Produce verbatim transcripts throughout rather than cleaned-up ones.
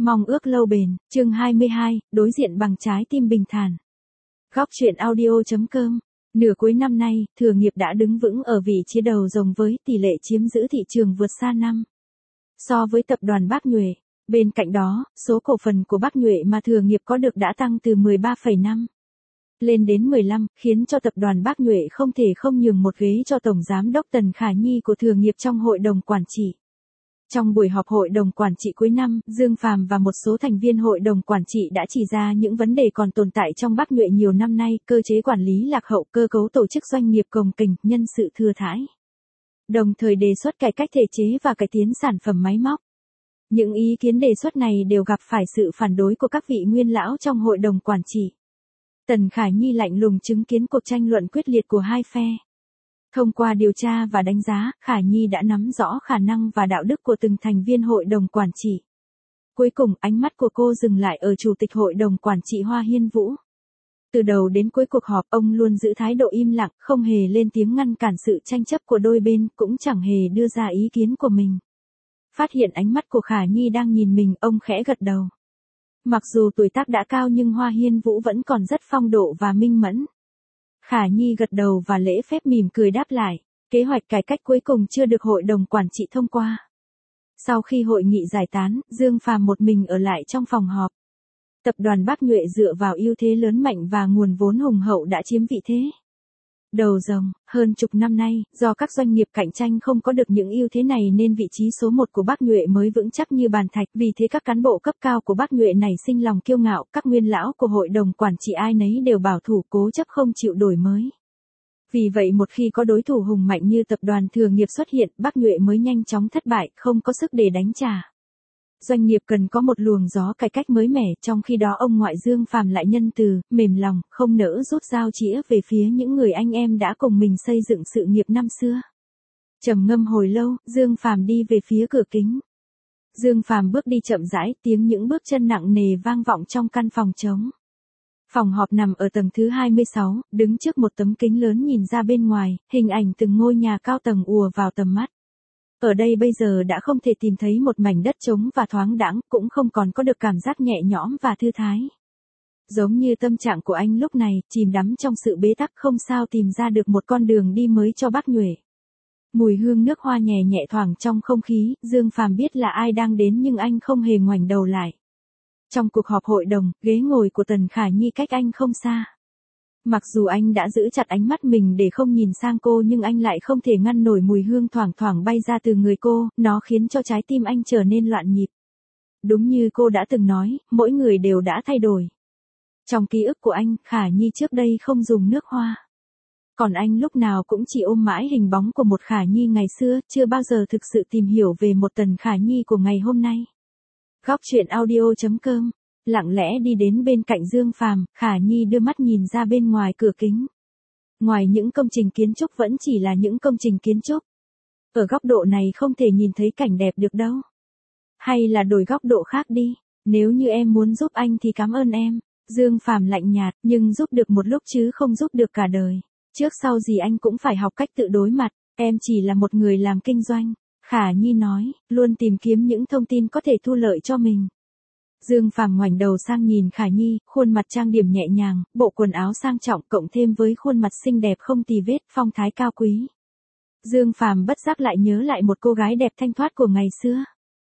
Mong ước lâu bền, chương hai mươi hai, đối diện bằng trái tim bình thản. Góc truyện audio chấm com. Nửa cuối năm nay, Thừa Nghiệp đã đứng vững ở vị trí đầu rồng với tỷ lệ chiếm giữ thị trường vượt xa năm so với tập đoàn Bác Nhuệ. Bên cạnh đó, số cổ phần của Bác Nhuệ mà Thừa Nghiệp có được đã tăng từ mười ba phẩy năm lên đến mười lăm, khiến cho tập đoàn Bác Nhuệ không thể không nhường một ghế cho Tổng Giám đốc Tần Khả Nhi của Thừa Nghiệp trong hội đồng quản trị. Trong buổi họp hội đồng quản trị cuối năm, Dương Phàm và một số thành viên hội đồng quản trị đã chỉ ra những vấn đề còn tồn tại trong Bác Nhuệ nhiều năm nay, cơ chế quản lý lạc hậu, cơ cấu tổ chức doanh nghiệp cồng kềnh, nhân sự thừa thãi. Đồng thời đề xuất cải cách thể chế và cải tiến sản phẩm máy móc. Những ý kiến đề xuất này đều gặp phải sự phản đối của các vị nguyên lão trong hội đồng quản trị. Tần Khả Nhi lạnh lùng chứng kiến cuộc tranh luận quyết liệt của hai phe. Thông qua điều tra và đánh giá, Khả Nhi đã nắm rõ khả năng và đạo đức của từng thành viên hội đồng quản trị. Cuối cùng, ánh mắt của cô dừng lại ở Chủ tịch hội đồng quản trị Hoa Hiên Vũ. Từ đầu đến cuối cuộc họp, ông luôn giữ thái độ im lặng, không hề lên tiếng ngăn cản sự tranh chấp của đôi bên, cũng chẳng hề đưa ra ý kiến của mình. Phát hiện ánh mắt của Khả Nhi đang nhìn mình, ông khẽ gật đầu. Mặc dù tuổi tác đã cao nhưng Hoa Hiên Vũ vẫn còn rất phong độ và minh mẫn. Khả Nhi gật đầu và lễ phép mỉm cười đáp lại, kế hoạch cải cách cuối cùng chưa được hội đồng quản trị thông qua. Sau khi hội nghị giải tán, Dương Phàm một mình ở lại trong phòng họp. Tập đoàn Bác Nhuệ dựa vào ưu thế lớn mạnh và nguồn vốn hùng hậu đã chiếm vị thế đầu rồng. Hơn chục năm nay, do các doanh nghiệp cạnh tranh không có được những ưu thế này nên vị trí số một của Bác Nhuệ mới vững chắc như bàn thạch. Vì thế các cán bộ cấp cao của Bác Nhuệ nảy sinh lòng kiêu ngạo, các nguyên lão của hội đồng quản trị ai nấy đều bảo thủ cố chấp không chịu đổi mới. Vì vậy một khi có đối thủ hùng mạnh như tập đoàn Thừa Nghiệp xuất hiện, Bác Nhuệ mới nhanh chóng thất bại, không có sức để đánh trả. Doanh nghiệp cần có một luồng gió cải cách mới mẻ, trong khi đó ông ngoại Dương Phàm lại nhân từ, mềm lòng, không nỡ rút dao chĩa về phía những người anh em đã cùng mình xây dựng sự nghiệp năm xưa. Trầm ngâm hồi lâu, Dương Phàm đi về phía cửa kính. Dương Phàm bước đi chậm rãi, tiếng những bước chân nặng nề vang vọng trong căn phòng trống. Phòng họp nằm ở tầng thứ hai mươi sáu, đứng trước một tấm kính lớn nhìn ra bên ngoài, hình ảnh từng ngôi nhà cao tầng ùa vào tầm mắt. Ở đây bây giờ đã không thể tìm thấy một mảnh đất trống và thoáng đãng, cũng không còn có được cảm giác nhẹ nhõm và thư thái. Giống như tâm trạng của anh lúc này, chìm đắm trong sự bế tắc, không sao tìm ra được một con đường đi mới cho Bác Nhuệ. Mùi hương nước hoa nhẹ nhẹ thoảng trong không khí, Dương Phàm biết là ai đang đến nhưng anh không hề ngoảnh đầu lại. Trong cuộc họp hội đồng, ghế ngồi của Tần Khả Nhi cách anh không xa. Mặc dù anh đã giữ chặt ánh mắt mình để không nhìn sang cô nhưng anh lại không thể ngăn nổi mùi hương thoảng thoảng bay ra từ người cô, nó khiến cho trái tim anh trở nên loạn nhịp. Đúng như cô đã từng nói, mỗi người đều đã thay đổi. Trong ký ức của anh, Khả Nhi trước đây không dùng nước hoa. Còn anh lúc nào cũng chỉ ôm mãi hình bóng của một Khả Nhi ngày xưa, chưa bao giờ thực sự tìm hiểu về một Tần Khả Nhi của ngày hôm nay. Góc truyện audio chấm com. Lặng lẽ đi đến bên cạnh Dương Phàm, Khả Nhi đưa mắt nhìn ra bên ngoài cửa kính. Ngoài những công trình kiến trúc vẫn chỉ là những công trình kiến trúc. Ở góc độ này không thể nhìn thấy cảnh đẹp được đâu. Hay là đổi góc độ khác đi, nếu như em muốn giúp anh thì cảm ơn em. Dương Phàm lạnh nhạt, nhưng giúp được một lúc chứ không giúp được cả đời. Trước sau gì anh cũng phải học cách tự đối mặt, em chỉ là một người làm kinh doanh. Khả Nhi nói, luôn tìm kiếm những thông tin có thể thu lợi cho mình. Dương Phàm ngoảnh đầu sang nhìn Khả Nhi, khuôn mặt trang điểm nhẹ nhàng, bộ quần áo sang trọng cộng thêm với khuôn mặt xinh đẹp không tì vết, phong thái cao quý. Dương Phàm bất giác lại nhớ lại một cô gái đẹp thanh thoát của ngày xưa.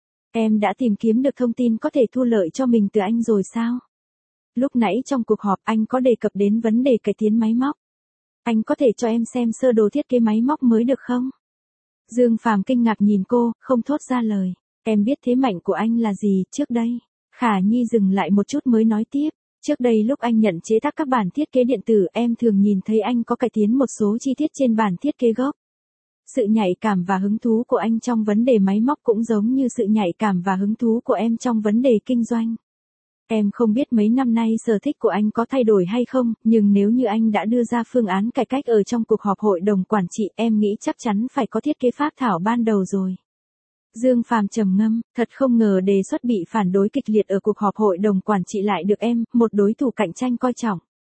Em đã tìm kiếm được thông tin có thể thu lợi cho mình từ anh rồi sao? Lúc nãy trong cuộc họp anh có đề cập đến vấn đề cải tiến máy móc. Anh có thể cho em xem sơ đồ thiết kế máy móc mới được không? Dương Phàm kinh ngạc nhìn cô, không thốt ra lời. Em biết thế mạnh của anh là gì trước đây? Khả Nhi dừng lại một chút mới nói tiếp. Trước đây lúc anh nhận chế tác các bản thiết kế điện tử, em thường nhìn thấy anh có cải tiến một số chi tiết trên bản thiết kế gốc. Sự nhạy cảm và hứng thú của anh trong vấn đề máy móc cũng giống như sự nhạy cảm và hứng thú của em trong vấn đề kinh doanh. Em không biết mấy năm nay sở thích của anh có thay đổi hay không, nhưng nếu như anh đã đưa ra phương án cải cách ở trong cuộc họp hội đồng quản trị, em nghĩ chắc chắn phải có thiết kế phác thảo ban đầu rồi. Dương Phàm trầm ngâm, thật không ngờ đề xuất bị phản đối kịch liệt ở cuộc họp hội đồng quản trị lại được em, một đối thủ cạnh tranh coi trọng.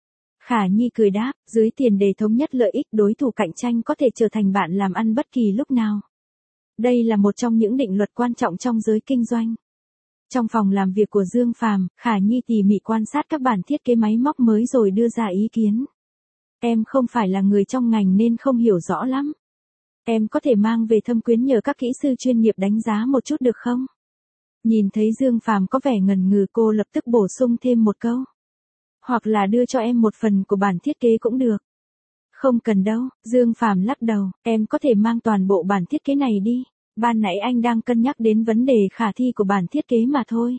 Khả Nhi cười đáp, dưới tiền đề thống nhất lợi ích, đối thủ cạnh tranh có thể trở thành bạn làm ăn bất kỳ lúc nào. Đây là một trong những định luật quan trọng trong giới kinh doanh. Trong phòng làm việc của Dương Phàm, Khả Nhi tỉ mỉ quan sát các bản thiết kế máy móc mới rồi đưa ra ý kiến. Em không phải là người trong ngành nên không hiểu rõ lắm. Em có thể mang về Thâm Quyến nhờ các kỹ sư chuyên nghiệp đánh giá một chút được không? Nhìn thấy Dương Phàm có vẻ ngần ngừ, cô lập tức bổ sung thêm một câu. Hoặc là đưa cho em một phần của bản thiết kế cũng được. Không cần đâu, Dương Phàm lắc đầu, em có thể mang toàn bộ bản thiết kế này đi. Ban nãy anh đang cân nhắc đến vấn đề khả thi của bản thiết kế mà thôi.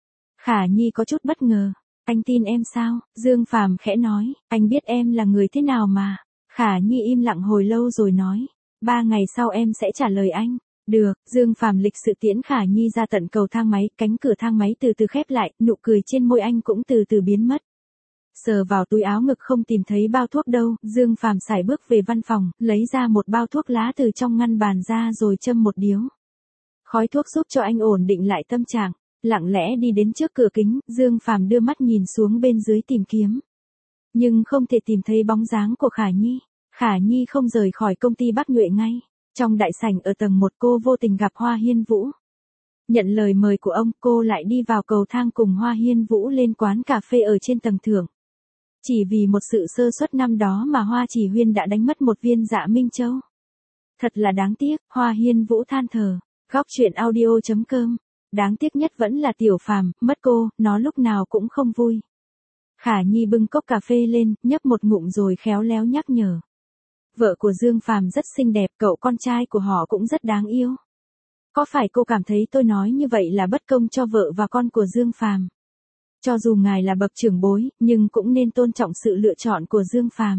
Khả Nhi có chút bất ngờ. Anh tin em sao? Dương Phàm khẽ nói, anh biết em là người thế nào mà. Khả Nhi im lặng hồi lâu rồi nói, ba ngày sau em sẽ trả lời anh. Được, Dương Phàm lịch sự tiễn Khả Nhi ra tận cầu thang máy, cánh cửa thang máy từ từ khép lại, nụ cười trên môi anh cũng từ từ biến mất. Sờ vào túi áo ngực không tìm thấy bao thuốc đâu, Dương Phàm sải bước về văn phòng, lấy ra một bao thuốc lá từ trong ngăn bàn ra rồi châm một điếu. Khói thuốc giúp cho anh ổn định lại tâm trạng, lặng lẽ đi đến trước cửa kính, Dương Phàm đưa mắt nhìn xuống bên dưới tìm kiếm. Nhưng không thể tìm thấy bóng dáng của Khả Nhi. Khả Nhi không rời khỏi công ty Bắc Nhuệ ngay. Trong đại sảnh ở tầng một cô vô tình gặp Hoa Hiên Vũ. Nhận lời mời của ông, cô lại đi vào cầu thang cùng Hoa Hiên Vũ lên quán cà phê ở trên tầng thượng. Chỉ vì một sự sơ suất năm đó mà Hoa Chỉ Huyên đã đánh mất một viên Dạ Minh Châu. Thật là đáng tiếc, Hoa Hiên Vũ than thở. Góc truyện audio chấm com. Đáng tiếc nhất vẫn là Tiểu Phàm, mất cô, nó lúc nào cũng không vui. Khả Nhi bưng cốc cà phê lên, nhấp một ngụm rồi khéo léo nhắc nhở. Vợ của Dương Phàm rất xinh đẹp, cậu con trai của họ cũng rất đáng yêu. Có phải cô cảm thấy tôi nói như vậy là bất công cho vợ và con của Dương Phàm? Cho dù ngài là bậc trưởng bối, nhưng cũng nên tôn trọng sự lựa chọn của Dương Phàm.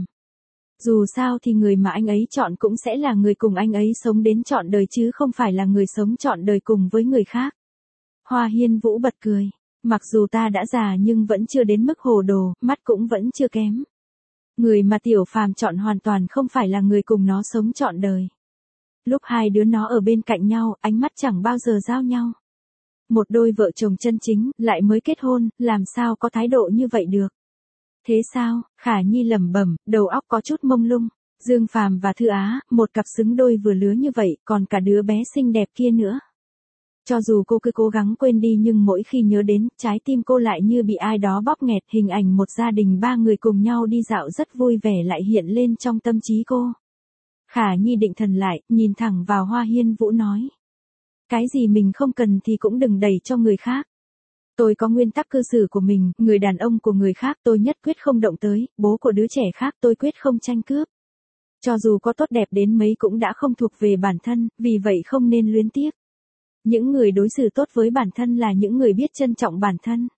Dù sao thì người mà anh ấy chọn cũng sẽ là người cùng anh ấy sống đến trọn đời chứ không phải là người sống trọn đời cùng với người khác. Hoa Hiên Vũ bật cười. Mặc dù ta đã già nhưng vẫn chưa đến mức hồ đồ, mắt cũng vẫn chưa kém. Người mà Tiểu Phàm chọn hoàn toàn không phải là người cùng nó sống trọn đời. Lúc hai đứa nó ở bên cạnh nhau, ánh mắt chẳng bao giờ giao nhau. Một đôi vợ chồng chân chính, lại mới kết hôn, làm sao có thái độ như vậy được. Thế sao? Khả Nhi lẩm bẩm, đầu óc có chút mông lung. Dương Phàm và Thư Á, một cặp xứng đôi vừa lứa như vậy, còn cả đứa bé xinh đẹp kia nữa. Cho dù cô cứ cố gắng quên đi nhưng mỗi khi nhớ đến, trái tim cô lại như bị ai đó bóp nghẹt. Hình ảnh một gia đình ba người cùng nhau đi dạo rất vui vẻ lại hiện lên trong tâm trí cô. Khả Nhi định thần lại, nhìn thẳng vào Hoa Hiên Vũ nói. Cái gì mình không cần thì cũng đừng đẩy cho người khác. Tôi có nguyên tắc cư xử của mình, người đàn ông của người khác tôi nhất quyết không động tới, bố của đứa trẻ khác tôi quyết không tranh cướp. Cho dù có tốt đẹp đến mấy cũng đã không thuộc về bản thân, vì vậy không nên luyến tiếc. Những người đối xử tốt với bản thân là những người biết trân trọng bản thân.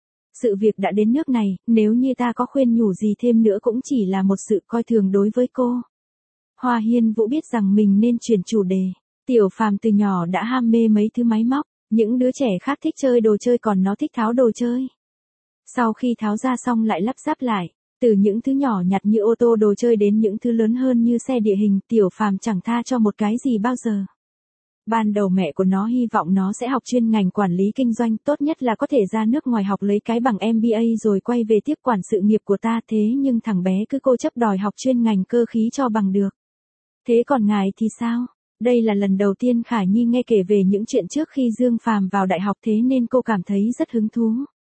Sự việc đã đến nước này, nếu như ta có khuyên nhủ gì thêm nữa cũng chỉ là một sự coi thường đối với cô. Hoa Hiên Vũ biết rằng mình nên chuyển chủ đề. Tiểu Phàm từ nhỏ đã ham mê mấy thứ máy móc, những đứa trẻ khác thích chơi đồ chơi còn nó thích tháo đồ chơi. Sau khi tháo ra xong lại lắp ráp lại, từ những thứ nhỏ nhặt như ô tô đồ chơi đến những thứ lớn hơn như xe địa hình, Tiểu Phàm chẳng tha cho một cái gì bao giờ. Ban đầu mẹ của nó hy vọng nó sẽ học chuyên ngành quản lý kinh doanh, tốt nhất là có thể ra nước ngoài học lấy cái bằng em bê a rồi quay về tiếp quản sự nghiệp của ta, thế nhưng thằng bé cứ cố chấp đòi học chuyên ngành cơ khí cho bằng được. Thế còn ngài thì sao? Đây là lần đầu tiên Khả Nhi nghe kể về những chuyện trước khi Dương Phàm vào đại học thế nên cô cảm thấy rất hứng thú.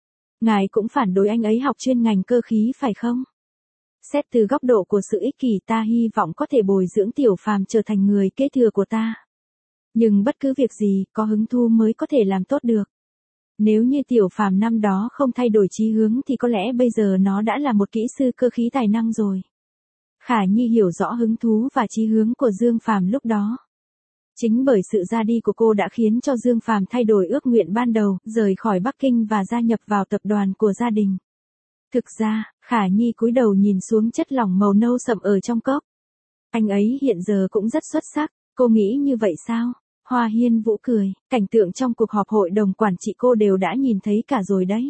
Ngài cũng phản đối anh ấy học chuyên ngành cơ khí phải không? Xét từ góc độ của sự ích kỷ ta hy vọng có thể bồi dưỡng Tiểu Phàm trở thành người kế thừa của ta. Nhưng bất cứ việc gì, có hứng thú mới có thể làm tốt được. Nếu như Tiểu Phàm năm đó không thay đổi chí hướng thì có lẽ bây giờ nó đã là một kỹ sư cơ khí tài năng rồi. Khả Nhi hiểu rõ hứng thú và chí hướng của Dương Phàm lúc đó. Chính bởi sự ra đi của cô đã khiến cho Dương Phàm thay đổi ước nguyện ban đầu, rời khỏi Bắc Kinh và gia nhập vào tập đoàn của gia đình. Thực ra, Khả Nhi cúi đầu nhìn xuống chất lỏng màu nâu sậm ở trong cốc. Anh ấy hiện giờ cũng rất xuất sắc, cô nghĩ như vậy sao? Hoa Hiên Vũ cười, cảnh tượng trong cuộc họp hội đồng quản trị cô đều đã nhìn thấy cả rồi đấy.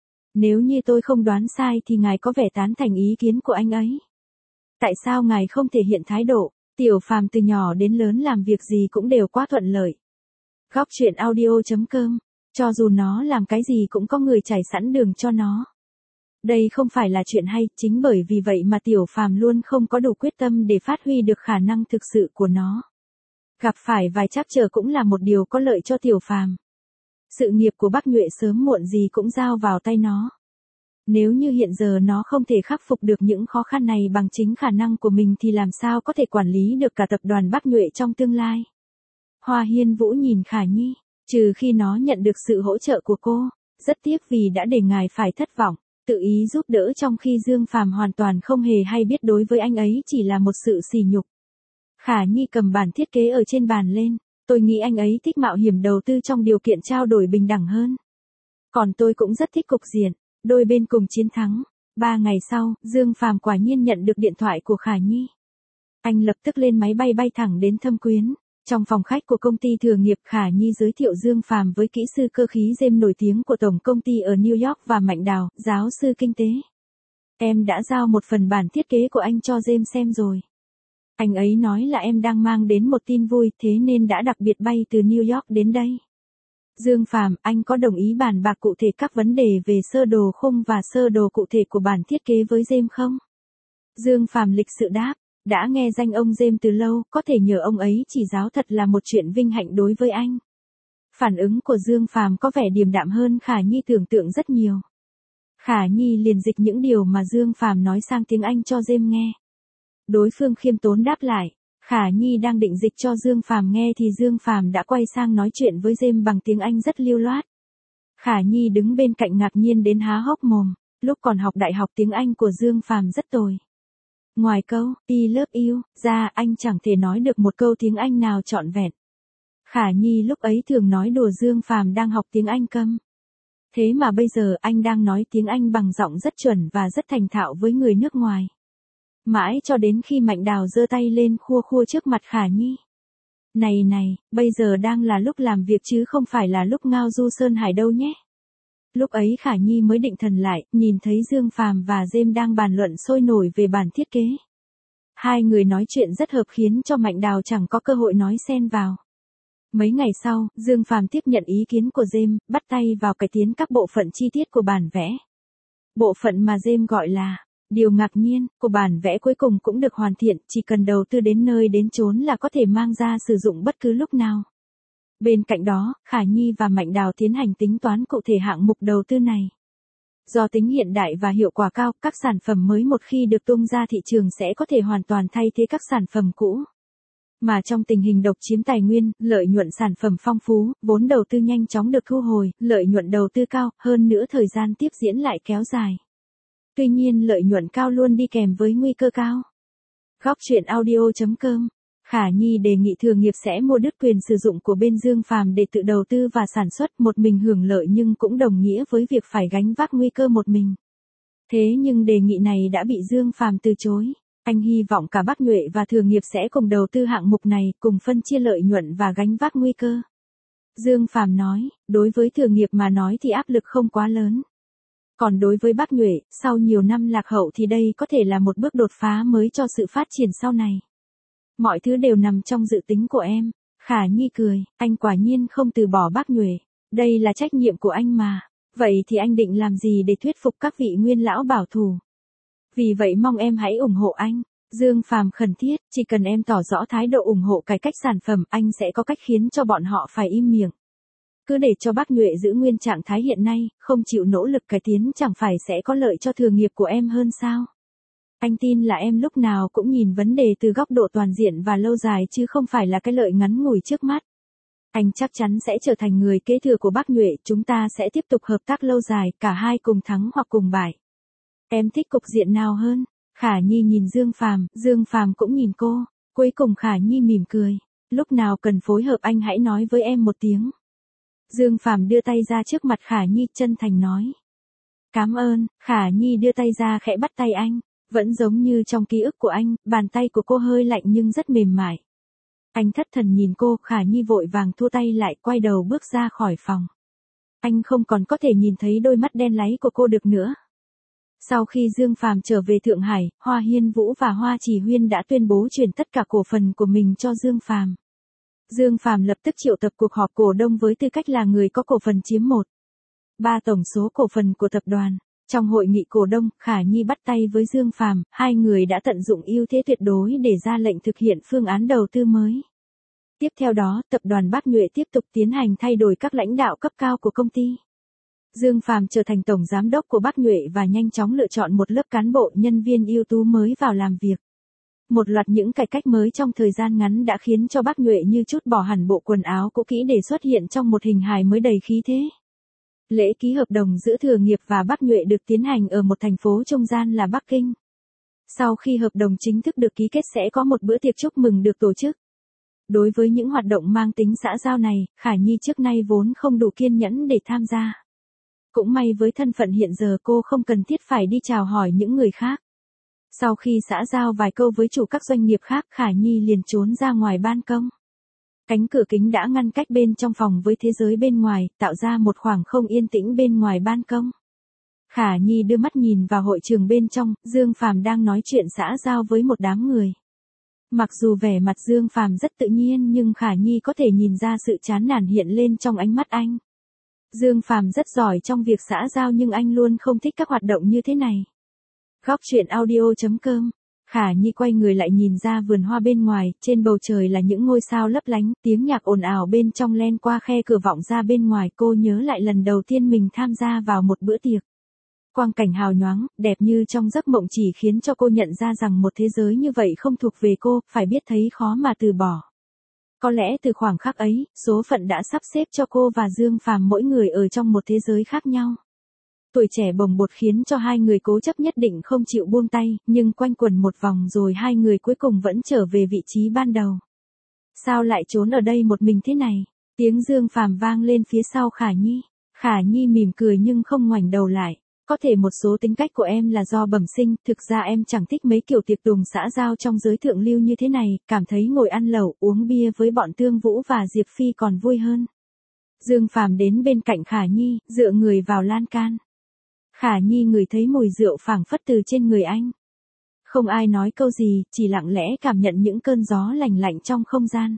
Nếu như tôi không đoán sai thì ngài có vẻ tán thành ý kiến của anh ấy. Tại sao ngài không thể hiện thái độ? Tiểu Phàm từ nhỏ đến lớn làm việc gì cũng đều quá thuận lợi. Góc truyện audio chấm com, cho dù nó làm cái gì cũng có người trải sẵn đường cho nó. Đây không phải là chuyện hay, chính bởi vì vậy mà Tiểu Phàm luôn không có đủ quyết tâm để phát huy được khả năng thực sự của nó. Gặp phải vài trắc trở cũng là một điều có lợi cho Tiểu Phàm. Sự nghiệp của Bắc Nhuệ sớm muộn gì cũng giao vào tay nó. Nếu như hiện giờ nó không thể khắc phục được những khó khăn này bằng chính khả năng của mình thì làm sao có thể quản lý được cả tập đoàn Bắc Nhuệ trong tương lai. Hoa Hiên Vũ nhìn Khả Nhi, trừ khi nó nhận được sự hỗ trợ của cô, rất tiếc vì đã để ngài phải thất vọng, tự ý giúp đỡ trong khi Dương Phàm hoàn toàn không hề hay biết đối với anh ấy chỉ là một sự sỉ nhục. Khả Nhi cầm bản thiết kế ở trên bàn lên, tôi nghĩ anh ấy thích mạo hiểm đầu tư trong điều kiện trao đổi bình đẳng hơn. Còn tôi cũng rất thích cục diện, đôi bên cùng chiến thắng. Ba ngày sau, Dương Phàm quả nhiên nhận được điện thoại của Khả Nhi. Anh lập tức lên máy bay bay thẳng đến Thâm Quyến. Trong phòng khách của công ty thừa nghiệp, Khả Nhi giới thiệu Dương Phàm với kỹ sư cơ khí James nổi tiếng của tổng công ty ở New York và Mạnh Đào, giáo sư kinh tế. Em đã giao một phần bản thiết kế của anh cho James xem rồi. Anh ấy nói là em đang mang đến một tin vui, thế nên đã đặc biệt bay từ New York đến đây. Dương Phàm, anh có đồng ý bàn bạc cụ thể các vấn đề về sơ đồ khung và sơ đồ cụ thể của bản thiết kế với James không? Dương Phàm lịch sự đáp, đã nghe danh ông James từ lâu, có thể nhờ ông ấy chỉ giáo thật là một chuyện vinh hạnh đối với anh. Phản ứng của Dương Phàm có vẻ điềm đạm hơn Khả Nhi tưởng tượng rất nhiều. Khả Nhi liền dịch những điều mà Dương Phàm nói sang tiếng Anh cho James nghe. Đối phương khiêm tốn đáp lại. Khả Nhi đang định dịch cho Dương Phàm nghe thì Dương Phàm đã quay sang nói chuyện với James bằng tiếng Anh rất lưu loát. Khả Nhi đứng bên cạnh ngạc nhiên đến há hốc mồm, lúc còn học đại học tiếng Anh của Dương Phàm rất tồi. Ngoài câu, I love you, ra anh chẳng thể nói được một câu tiếng Anh nào trọn vẹn. Khả Nhi lúc ấy thường nói đùa Dương Phàm đang học tiếng Anh câm. Thế mà bây giờ anh đang nói tiếng Anh bằng giọng rất chuẩn và rất thành thạo với người nước ngoài. Mãi cho đến khi Mạnh Đào giơ tay lên khua khua trước mặt Khả Nhi. Này này, bây giờ đang là lúc làm việc chứ không phải là lúc ngao du sơn hải đâu nhé. Lúc ấy Khả Nhi mới định thần lại, nhìn thấy Dương Phàm và James đang bàn luận sôi nổi về bản thiết kế. Hai người nói chuyện rất hợp khiến cho Mạnh Đào chẳng có cơ hội nói xen vào. Mấy ngày sau, Dương Phàm tiếp nhận ý kiến của James, bắt tay vào cải tiến các bộ phận chi tiết của bản vẽ. Bộ phận mà James gọi là điều ngạc nhiên của bản vẽ cuối cùng cũng được hoàn thiện, chỉ cần đầu tư đến nơi đến chốn là có thể mang ra sử dụng bất cứ lúc nào. Bên cạnh đó, Khả Nhi và Mạnh Đào tiến hành tính toán cụ thể hạng mục đầu tư này. Do tính hiện đại và hiệu quả cao, các sản phẩm mới một khi được tung ra thị trường sẽ có thể hoàn toàn thay thế các sản phẩm cũ. Mà trong tình hình độc chiếm tài nguyên, lợi nhuận sản phẩm phong phú, vốn đầu tư nhanh chóng được thu hồi, lợi nhuận đầu tư cao, hơn nữa thời gian tiếp diễn lại kéo dài. Tuy nhiên lợi nhuận cao luôn đi kèm với nguy cơ cao. Góc truyện audio chấm com. Khả Nhi đề nghị thừa nghiệp sẽ mua đứt quyền sử dụng của bên Dương Phàm để tự đầu tư và sản xuất, một mình hưởng lợi nhưng cũng đồng nghĩa với việc phải gánh vác nguy cơ một mình. Thế nhưng đề nghị này đã bị Dương Phàm từ chối. Anh hy vọng cả Bắc Nhuệ và thừa nghiệp sẽ cùng đầu tư hạng mục này, cùng phân chia lợi nhuận và gánh vác nguy cơ. Dương Phàm nói, đối với thừa nghiệp mà nói thì áp lực không quá lớn. Còn đối với Bắc Nhuệ, sau nhiều năm lạc hậu thì đây có thể là một bước đột phá mới cho sự phát triển sau này. Mọi thứ đều nằm trong dự tính của em. Khả Nhi cười, anh quả nhiên không từ bỏ Bắc Nhuệ. Đây là trách nhiệm của anh mà. Vậy thì anh định làm gì để thuyết phục các vị nguyên lão bảo thủ? Vì vậy mong em hãy ủng hộ anh. Dương Phàm khẩn thiết, chỉ cần em tỏ rõ thái độ ủng hộ cải cách sản phẩm, anh sẽ có cách khiến cho bọn họ phải im miệng. Cứ để cho Bắc Nhuệ giữ nguyên trạng thái hiện nay, không chịu nỗ lực cải tiến chẳng phải sẽ có lợi cho thừa nghiệp của em hơn sao? Anh tin là em lúc nào cũng nhìn vấn đề từ góc độ toàn diện và lâu dài chứ không phải là cái lợi ngắn ngủi trước mắt. Anh chắc chắn sẽ trở thành người kế thừa của Bắc Nhuệ, chúng ta sẽ tiếp tục hợp tác lâu dài, cả hai cùng thắng hoặc cùng bại. Em thích cục diện nào hơn? Khả Nhi nhìn Dương Phàm, Dương Phàm cũng nhìn cô, cuối cùng Khả Nhi mỉm cười. Lúc nào cần phối hợp anh hãy nói với em một tiếng. Dương Phàm đưa tay ra trước mặt Khả Nhi, chân thành nói. Cảm ơn. Khả Nhi đưa tay ra khẽ bắt tay anh. Vẫn giống như trong ký ức của anh, bàn tay của cô hơi lạnh nhưng rất mềm mại. Anh thất thần nhìn cô, Khả Nhi vội vàng thua tay lại, quay đầu bước ra khỏi phòng. Anh không còn có thể nhìn thấy đôi mắt đen láy của cô được nữa. Sau khi Dương Phàm trở về Thượng Hải, Hoa Hiên Vũ và Hoa Chỉ Huyên đã tuyên bố chuyển tất cả cổ phần của mình cho Dương Phàm. Dương Phàm lập tức triệu tập cuộc họp cổ đông với tư cách là người có cổ phần chiếm một ba tổng số cổ phần của tập đoàn. Trong hội nghị cổ đông, Khả Nhi bắt tay với Dương Phàm, hai người đã tận dụng ưu thế tuyệt đối để ra lệnh thực hiện phương án đầu tư mới. Tiếp theo đó, tập đoàn Bắc Nhuệ tiếp tục tiến hành thay đổi các lãnh đạo cấp cao của công ty. Dương Phàm trở thành tổng giám đốc của Bắc Nhuệ và nhanh chóng lựa chọn một lớp cán bộ nhân viên ưu tú mới vào làm việc. Một loạt những cải cách mới trong thời gian ngắn đã khiến cho Bắc Nhuệ như trút bỏ hẳn bộ quần áo cũ kỹ để xuất hiện trong một hình hài mới đầy khí thế. Lễ ký hợp đồng giữa Thừa Nghiệp và Bắc Nhuệ được tiến hành ở một thành phố trung gian là Bắc Kinh. Sau khi hợp đồng chính thức được ký kết sẽ có một bữa tiệc chúc mừng được tổ chức. Đối với những hoạt động mang tính xã giao này, Khả Nhi trước nay vốn không đủ kiên nhẫn để tham gia. Cũng may với thân phận hiện giờ cô không cần thiết phải đi chào hỏi những người khác. Sau khi xã giao vài câu với chủ các doanh nghiệp khác, Khả Nhi liền trốn ra ngoài ban công. Cánh cửa kính đã ngăn cách bên trong phòng với thế giới bên ngoài, tạo ra một khoảng không yên tĩnh bên ngoài ban công. Khả Nhi đưa mắt nhìn vào hội trường bên trong, Dương Phàm đang nói chuyện xã giao với một đám người. Mặc dù vẻ mặt Dương Phàm rất tự nhiên nhưng Khả Nhi có thể nhìn ra sự chán nản hiện lên trong ánh mắt anh. Dương Phàm rất giỏi trong việc xã giao nhưng anh luôn không thích các hoạt động như thế này. Góc truyện audio chấm com. Khả Nhi quay người lại nhìn ra vườn hoa bên ngoài, trên bầu trời là những ngôi sao lấp lánh, tiếng nhạc ồn ào bên trong len qua khe cửa vọng ra bên ngoài. Cô nhớ lại lần đầu tiên mình tham gia vào một bữa tiệc. Quang cảnh hào nhoáng, đẹp như trong giấc mộng chỉ khiến cho cô nhận ra rằng một thế giới như vậy không thuộc về cô, phải biết thấy khó mà từ bỏ. Có lẽ từ khoảng khắc ấy, số phận đã sắp xếp cho cô và Dương Phàm mỗi người ở trong một thế giới khác nhau. Tuổi trẻ bồng bột khiến cho hai người cố chấp nhất định không chịu buông tay, nhưng quanh quẩn một vòng rồi hai người cuối cùng vẫn trở về vị trí ban đầu. Sao lại trốn ở đây một mình thế này? Tiếng Dương Phàm vang lên phía sau Khả Nhi. Khả Nhi mỉm cười nhưng không ngoảnh đầu lại. Có thể một số tính cách của em là do bẩm sinh, thực ra em chẳng thích mấy kiểu tiệc tùng xã giao trong giới thượng lưu như thế này, cảm thấy ngồi ăn lẩu, uống bia với bọn Tương Vũ và Diệp Phi còn vui hơn. Dương Phàm đến bên cạnh Khả Nhi, dựa người vào lan can. Khả Nhi ngửi thấy mùi rượu phảng phất từ trên người anh. Không ai nói câu gì, chỉ lặng lẽ cảm nhận những cơn gió lành lạnh trong không gian.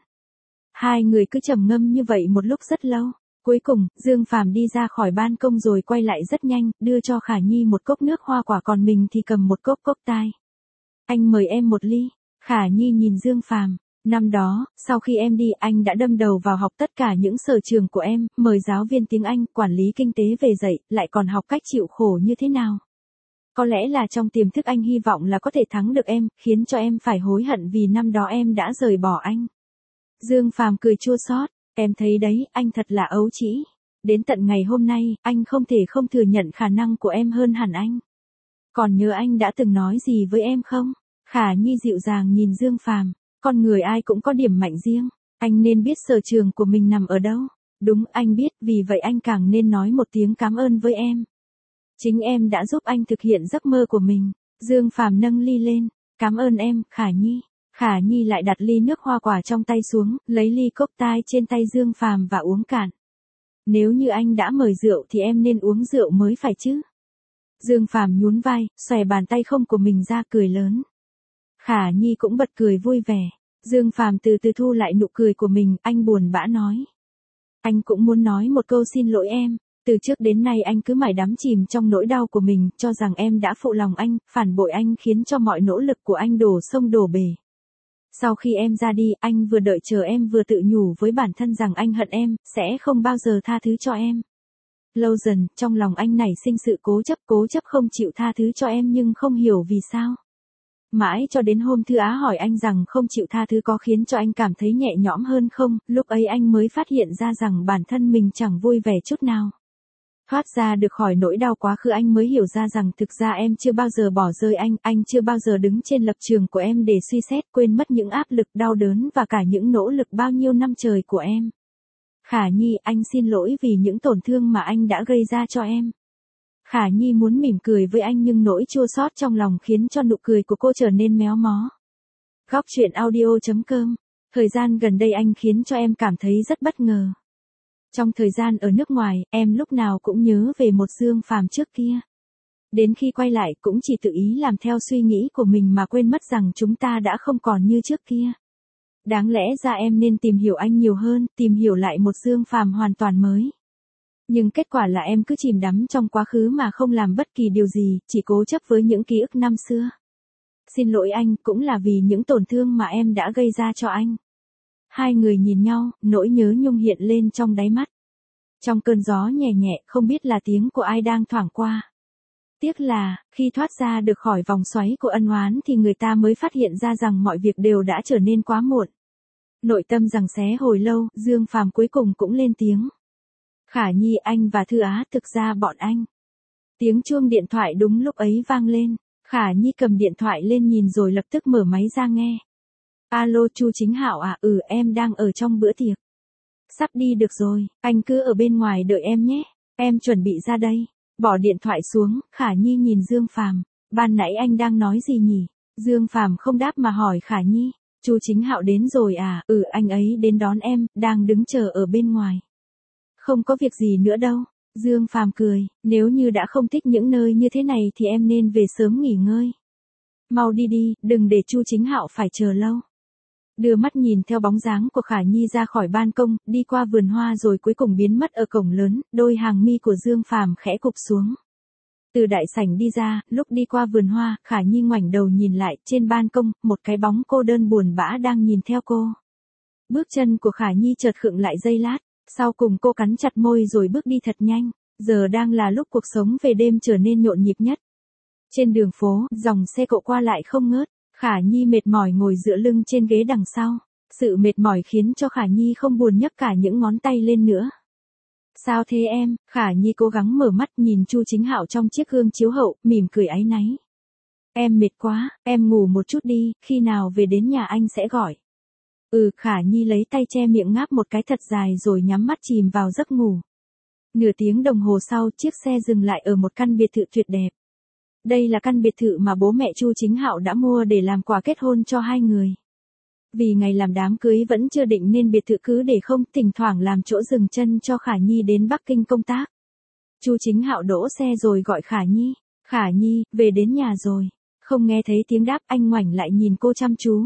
Hai người cứ trầm ngâm như vậy một lúc rất lâu. Cuối cùng, Dương Phàm đi ra khỏi ban công rồi quay lại rất nhanh, đưa cho Khả Nhi một cốc nước hoa quả còn mình thì cầm một cốc cốc tai. Anh mời em một ly. Khả Nhi nhìn Dương Phàm. Năm đó, sau khi em đi anh đã đâm đầu vào học tất cả những sở trường của em, mời giáo viên tiếng Anh, quản lý kinh tế về dạy, lại còn học cách chịu khổ như thế nào. Có lẽ là trong tiềm thức anh hy vọng là có thể thắng được em, khiến cho em phải hối hận vì năm đó em đã rời bỏ anh. Dương Phàm cười chua xót. Em thấy đấy, anh thật là ấu trĩ. Đến tận ngày hôm nay, anh không thể không thừa nhận khả năng của em hơn hẳn anh. Còn nhớ anh đã từng nói gì với em không? Khả Nhi dịu dàng nhìn Dương Phàm. Con người ai cũng có điểm mạnh riêng. Anh nên biết sở trường của mình nằm ở đâu. Đúng, anh biết, vì vậy anh càng nên nói một tiếng cảm ơn với em. Chính em đã giúp anh thực hiện giấc mơ của mình. Dương Phàm nâng ly lên. Cảm ơn em, Khả Nhi. Khả Nhi lại đặt ly nước hoa quả trong tay xuống, lấy ly cốc tai trên tay Dương Phàm và uống cạn. Nếu như anh đã mời rượu thì em nên uống rượu mới phải chứ. Dương Phàm nhún vai, xòe bàn tay không của mình ra cười lớn. Khả Nhi cũng bật cười vui vẻ. Dương Phàm từ từ thu lại nụ cười của mình, anh buồn bã nói. Anh cũng muốn nói một câu xin lỗi em. Từ trước đến nay anh cứ mải đắm chìm trong nỗi đau của mình, cho rằng em đã phụ lòng anh, phản bội anh khiến cho mọi nỗ lực của anh đổ sông đổ bể. Sau khi em ra đi, anh vừa đợi chờ em vừa tự nhủ với bản thân rằng anh hận em, sẽ không bao giờ tha thứ cho em. Lâu dần, trong lòng anh nảy sinh sự cố chấp, cố chấp không chịu tha thứ cho em nhưng không hiểu vì sao. Mãi cho đến hôm Thư Á hỏi anh rằng không chịu tha thứ có khiến cho anh cảm thấy nhẹ nhõm hơn không, lúc ấy anh mới phát hiện ra rằng bản thân mình chẳng vui vẻ chút nào. Thoát ra được khỏi nỗi đau quá khứ anh mới hiểu ra rằng thực ra em chưa bao giờ bỏ rơi anh, anh chưa bao giờ đứng trên lập trường của em để suy xét, quên mất những áp lực đau đớn và cả những nỗ lực bao nhiêu năm trời của em. Khả Nhi, anh xin lỗi vì những tổn thương mà anh đã gây ra cho em. Khả Nhi muốn mỉm cười với anh nhưng nỗi chua xót trong lòng khiến cho nụ cười của cô trở nên méo mó. Góc truyện audio chấm com. Thời gian gần đây anh khiến cho em cảm thấy rất bất ngờ. Trong thời gian ở nước ngoài, em lúc nào cũng nhớ về một Dương Phàm trước kia. Đến khi quay lại cũng chỉ tự ý làm theo suy nghĩ của mình mà quên mất rằng chúng ta đã không còn như trước kia. Đáng lẽ ra em nên tìm hiểu anh nhiều hơn, tìm hiểu lại một Dương Phàm hoàn toàn mới. Nhưng kết quả là em cứ chìm đắm trong quá khứ mà không làm bất kỳ điều gì, chỉ cố chấp với những ký ức năm xưa. Xin lỗi anh, cũng là vì những tổn thương mà em đã gây ra cho anh. Hai người nhìn nhau, nỗi nhớ nhung hiện lên trong đáy mắt. Trong cơn gió nhẹ nhẹ, không biết là tiếng của ai đang thoảng qua. Tiếc là, khi thoát ra được khỏi vòng xoáy của ân oán thì người ta mới phát hiện ra rằng mọi việc đều đã trở nên quá muộn. Nội tâm giằng xé hồi lâu, Dương Phàm cuối cùng cũng lên tiếng. Khả Nhi, anh và Thư Á, thực ra bọn anh. Tiếng chuông điện thoại đúng lúc ấy vang lên. Khả Nhi cầm điện thoại lên nhìn rồi lập tức mở máy ra nghe. Alo, Chu Chính Hạo à, ừ em đang ở trong bữa tiệc. Sắp đi được rồi, anh cứ ở bên ngoài đợi em nhé, em chuẩn bị ra đây. Bỏ điện thoại xuống, Khả Nhi nhìn Dương Phàm. Ban nãy anh đang nói gì nhỉ? Dương Phàm không đáp mà hỏi Khả Nhi. Chu Chính Hạo đến rồi à, ừ anh ấy đến đón em, đang đứng chờ ở bên ngoài. Không có việc gì nữa đâu. Dương Phàm cười, nếu như đã không thích những nơi như thế này thì em nên về sớm nghỉ ngơi. Mau đi đi, đừng để Chu Chính Hạo phải chờ lâu. Đưa mắt nhìn theo bóng dáng của Khả Nhi ra khỏi ban công, đi qua vườn hoa rồi cuối cùng biến mất ở cổng lớn, đôi hàng mi của Dương Phàm khẽ cụp xuống. Từ đại sảnh đi ra, lúc đi qua vườn hoa, Khả Nhi ngoảnh đầu nhìn lại, trên ban công, một cái bóng cô đơn buồn bã đang nhìn theo cô. Bước chân của Khả Nhi chợt khựng lại giây lát, sau cùng cô cắn chặt môi rồi bước đi thật nhanh, giờ đang là lúc cuộc sống về đêm trở nên nhộn nhịp nhất. Trên đường phố, dòng xe cộ qua lại không ngớt, Khả Nhi mệt mỏi ngồi dựa lưng trên ghế đằng sau, sự mệt mỏi khiến cho Khả Nhi không buồn nhấc cả những ngón tay lên nữa. Sao thế em? Khả Nhi cố gắng mở mắt nhìn Chu Chính Hạo trong chiếc gương chiếu hậu, mỉm cười áy náy. Em mệt quá, em ngủ một chút đi, khi nào về đến nhà anh sẽ gọi. Ừ, Khả Nhi lấy tay che miệng ngáp một cái thật dài rồi nhắm mắt chìm vào giấc ngủ. Nửa tiếng đồng hồ sau, chiếc xe dừng lại ở một căn biệt thự tuyệt đẹp. Đây là căn biệt thự mà bố mẹ Chu Chính Hạo đã mua để làm quà kết hôn cho hai người. Vì ngày làm đám cưới vẫn chưa định nên biệt thự cứ để không, thỉnh thoảng làm chỗ dừng chân cho Khả Nhi đến Bắc Kinh công tác. Chu Chính Hạo đỗ xe rồi gọi Khả Nhi. Khả Nhi, về đến nhà rồi. Không nghe thấy tiếng đáp, anh ngoảnh lại nhìn cô chăm chú.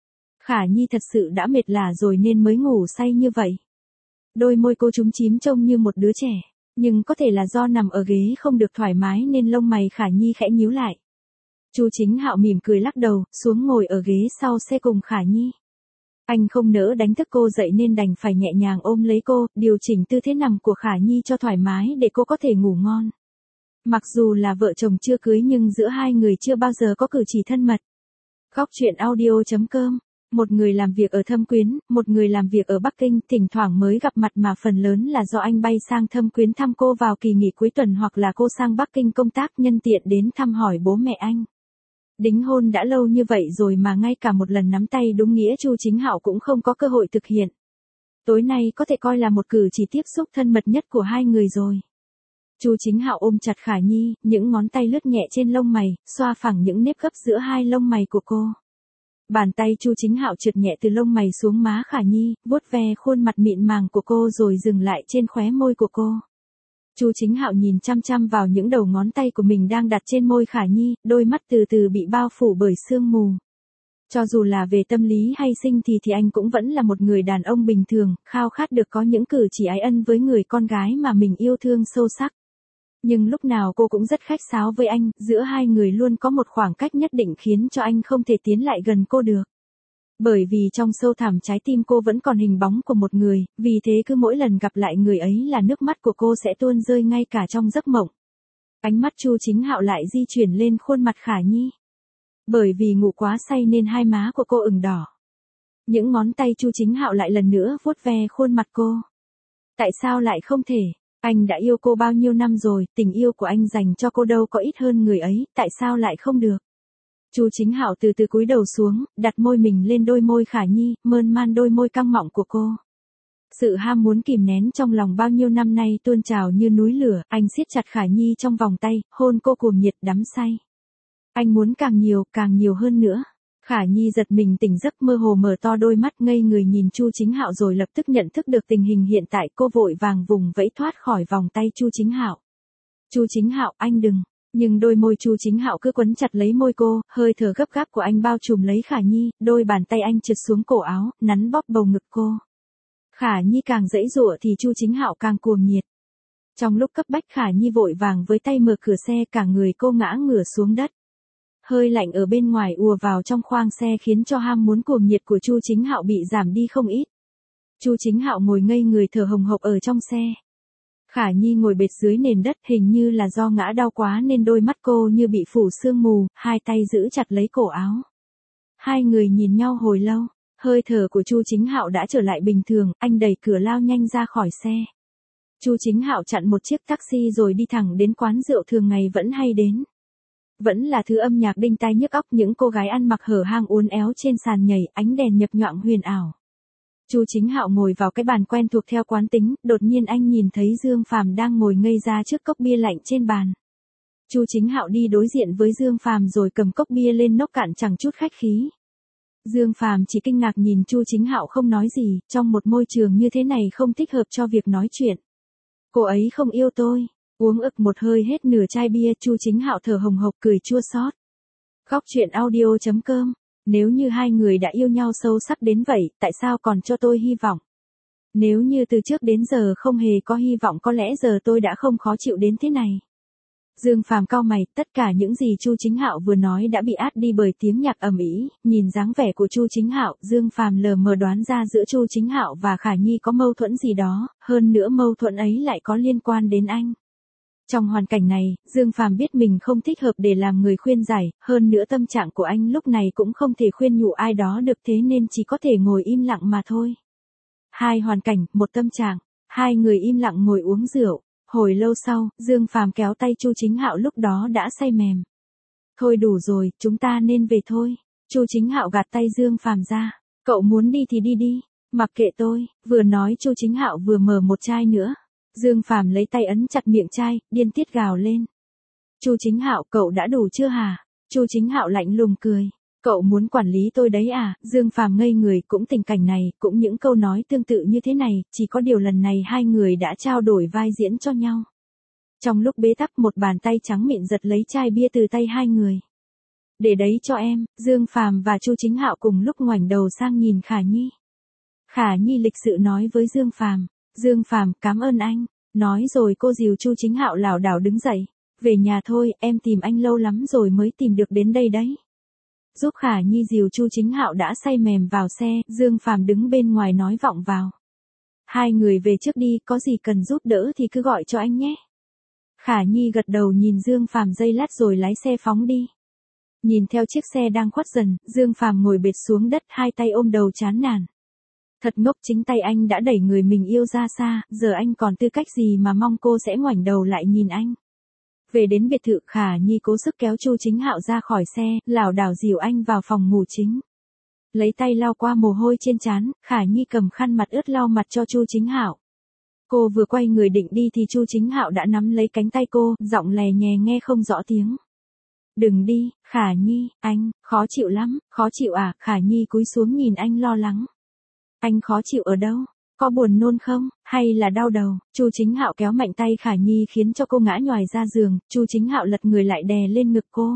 Khả Nhi thật sự đã mệt lả rồi nên mới ngủ say như vậy. Đôi môi cô chúm chím trông như một đứa trẻ, nhưng có thể là do nằm ở ghế không được thoải mái nên lông mày Khả Nhi khẽ nhíu lại. Chu Chính Hạo mỉm cười lắc đầu, xuống ngồi ở ghế sau xe cùng Khả Nhi. Anh không nỡ đánh thức cô dậy nên đành phải nhẹ nhàng ôm lấy cô, điều chỉnh tư thế nằm của Khả Nhi cho thoải mái để cô có thể ngủ ngon. Mặc dù là vợ chồng chưa cưới nhưng giữa hai người chưa bao giờ có cử chỉ thân mật. Góc truyện audio chấm com. Một người làm việc ở Thâm Quyến, một người làm việc ở Bắc Kinh, thỉnh thoảng mới gặp mặt mà phần lớn là do anh bay sang Thâm Quyến thăm cô vào kỳ nghỉ cuối tuần hoặc là cô sang Bắc Kinh công tác nhân tiện đến thăm hỏi bố mẹ anh. Đính hôn đã lâu như vậy rồi mà ngay cả một lần nắm tay đúng nghĩa Chu Chính Hạo cũng không có cơ hội thực hiện. Tối nay có thể coi là một cử chỉ tiếp xúc thân mật nhất của hai người rồi. Chu Chính Hạo ôm chặt Khả Nhi, những ngón tay lướt nhẹ trên lông mày, xoa phẳng những nếp gấp giữa hai lông mày của cô. Bàn tay Chu Chính Hạo trượt nhẹ từ lông mày xuống má Khả Nhi, vuốt ve khuôn mặt mịn màng của cô rồi dừng lại trên khóe môi của cô. Chu Chính Hạo nhìn chăm chăm vào những đầu ngón tay của mình đang đặt trên môi Khả Nhi, đôi mắt từ từ bị bao phủ bởi sương mù. Cho dù là về tâm lý hay sinh thì thì anh cũng vẫn là một người đàn ông bình thường, khao khát được có những cử chỉ ái ân với người con gái mà mình yêu thương sâu sắc. Nhưng lúc nào cô cũng rất khách sáo với anh, giữa hai người luôn có một khoảng cách nhất định khiến cho anh không thể tiến lại gần cô được. Bởi vì trong sâu thẳm trái tim cô vẫn còn hình bóng của một người, vì thế cứ mỗi lần gặp lại người ấy là nước mắt của cô sẽ tuôn rơi ngay cả trong giấc mộng. Ánh mắt Chu Chính Hạo lại di chuyển lên khuôn mặt Khả Nhi. Bởi vì ngủ quá say nên hai má của cô ửng đỏ. Những ngón tay Chu Chính Hạo lại lần nữa vuốt ve khuôn mặt cô. Tại sao lại không thể? Anh đã yêu cô bao nhiêu năm rồi, tình yêu của anh dành cho cô đâu có ít hơn người ấy, tại sao lại không được? Chu Chính Hạo từ từ cúi đầu xuống, đặt môi mình lên đôi môi Khả Nhi, mơn man đôi môi căng mọng của cô. Sự ham muốn kìm nén trong lòng bao nhiêu năm nay tuôn trào như núi lửa, anh siết chặt Khả Nhi trong vòng tay, hôn cô cuồng nhiệt đắm say. Anh muốn càng nhiều, càng nhiều hơn nữa. Khả Nhi giật mình tỉnh giấc mơ hồ mở to đôi mắt ngây người nhìn Chu Chính Hạo rồi lập tức nhận thức được tình hình hiện tại, cô vội vàng vùng vẫy thoát khỏi vòng tay Chu Chính Hạo. Chu Chính Hạo, anh đừng. Nhưng đôi môi Chu Chính Hạo cứ quấn chặt lấy môi cô, hơi thở gấp gáp của anh bao trùm lấy Khả Nhi, đôi bàn tay anh trượt xuống cổ áo, nắn bóp bầu ngực cô. Khả Nhi càng giãy giụa thì Chu Chính Hạo càng cuồng nhiệt. Trong lúc cấp bách Khả Nhi vội vàng với tay mở cửa xe, cả người cô ngã ngửa xuống đất. Hơi lạnh ở bên ngoài ùa vào trong khoang xe khiến cho ham muốn cuồng nhiệt của Chu Chính Hạo bị giảm đi không ít. Chu Chính Hạo ngồi ngây người thở hồng hộc ở trong xe. Khả Nhi ngồi bệt dưới nền đất, hình như là do ngã đau quá nên đôi mắt cô như bị phủ sương mù, hai tay giữ chặt lấy cổ áo. Hai người nhìn nhau hồi lâu, hơi thở của Chu Chính Hạo đã trở lại bình thường, anh đẩy cửa lao nhanh ra khỏi xe. Chu Chính Hạo chặn một chiếc taxi rồi đi thẳng đến quán rượu thường ngày vẫn hay đến. Vẫn là thứ âm nhạc đinh tai nhức óc, những cô gái ăn mặc hở hang uốn éo trên sàn nhảy, ánh đèn nhập nhoạng huyền ảo. Chu Chính Hạo ngồi vào cái bàn quen thuộc theo quán tính, đột nhiên anh nhìn thấy Dương Phàm đang ngồi ngây ra trước cốc bia lạnh trên bàn. Chu Chính Hạo đi đối diện với Dương Phàm rồi cầm cốc bia lên nốc cạn chẳng chút khách khí. Dương Phàm chỉ kinh ngạc nhìn Chu Chính Hạo không nói gì, trong một môi trường như thế này không thích hợp cho việc nói chuyện. Cô ấy không yêu tôi. Uống ực một hơi hết nửa chai bia, Chu Chính Hạo thở hồng hộc cười chua xót. Góc truyện audio chấm com. Nếu như hai người đã yêu nhau sâu sắc đến vậy, tại sao còn cho tôi hy vọng? Nếu như từ trước đến giờ không hề có hy vọng, có lẽ giờ tôi đã không khó chịu đến thế này. Dương Phàm cau mày, tất cả những gì Chu Chính Hạo vừa nói đã bị át đi bởi tiếng nhạc ầm ĩ. Nhìn dáng vẻ của Chu Chính Hạo, Dương Phàm lờ mờ đoán ra giữa Chu Chính Hạo và Khả Nhi có mâu thuẫn gì đó, hơn nữa mâu thuẫn ấy lại có liên quan đến anh. Trong hoàn cảnh này, Dương Phàm biết mình không thích hợp để làm người khuyên giải, hơn nữa tâm trạng của anh lúc này cũng không thể khuyên nhủ ai đó được, thế nên chỉ có thể ngồi im lặng mà thôi. Hai hoàn cảnh, một tâm trạng, hai người im lặng ngồi uống rượu. Hồi lâu sau, Dương Phàm kéo tay Chu Chính Hạo lúc đó đã say mềm. Thôi đủ rồi, chúng ta nên về thôi. Chu Chính Hạo gạt tay Dương Phàm ra. Cậu muốn đi thì đi đi, mặc kệ tôi. Vừa nói Chu Chính Hạo vừa mở một chai nữa. Dương Phàm lấy tay ấn chặt miệng chai, điên tiết gào lên. Chu Chính Hạo, cậu đã đủ chưa hả? Chu Chính Hạo lạnh lùng cười. Cậu muốn quản lý tôi đấy à? Dương Phàm ngây người, cũng tình cảnh này, cũng những câu nói tương tự như thế này, chỉ có điều lần này hai người đã trao đổi vai diễn cho nhau. Trong lúc bế tắc, một bàn tay trắng mịn giật lấy chai bia từ tay hai người. Để đấy cho em. Dương Phàm và Chu Chính Hạo cùng lúc ngoảnh đầu sang nhìn Khả Nhi. Khả Nhi lịch sự nói với Dương Phàm. Dương Phàm, cảm ơn anh. Nói rồi cô dìu Chu Chính Hạo lảo đảo đứng dậy. Về nhà thôi, em tìm anh lâu lắm rồi mới tìm được đến đây đấy. Giúp Khả Nhi dìu Chu Chính Hạo đã say mềm vào xe, Dương Phàm đứng bên ngoài nói vọng vào. Hai người về trước đi, có gì cần giúp đỡ thì cứ gọi cho anh nhé. Khả Nhi gật đầu nhìn Dương Phàm giây lát rồi lái xe phóng đi. Nhìn theo chiếc xe đang khuất dần, Dương Phàm ngồi bệt xuống đất, hai tay ôm đầu chán nản. Thật ngốc, chính tay anh đã đẩy người mình yêu ra xa, giờ anh còn tư cách gì mà mong cô sẽ ngoảnh đầu lại nhìn anh. Về đến biệt thự, Khả Nhi cố sức kéo Chu Chính Hạo ra khỏi xe, lảo đảo dìu anh vào phòng ngủ chính. Lấy tay lau qua mồ hôi trên trán, Khả Nhi cầm khăn mặt ướt lau mặt cho Chu Chính Hạo. Cô vừa quay người định đi thì Chu Chính Hạo đã nắm lấy cánh tay cô, giọng lè nhè nghe không rõ tiếng. Đừng đi, Khả Nhi, anh, khó chịu lắm. Khó chịu à? Khả Nhi cúi xuống nhìn anh lo lắng. Anh khó chịu ở đâu? Có buồn nôn không, hay là đau đầu? Chu Chính Hạo kéo mạnh tay Khả Nhi khiến cho cô ngã nhoài ra giường, Chu Chính Hạo lật người lại đè lên ngực cô.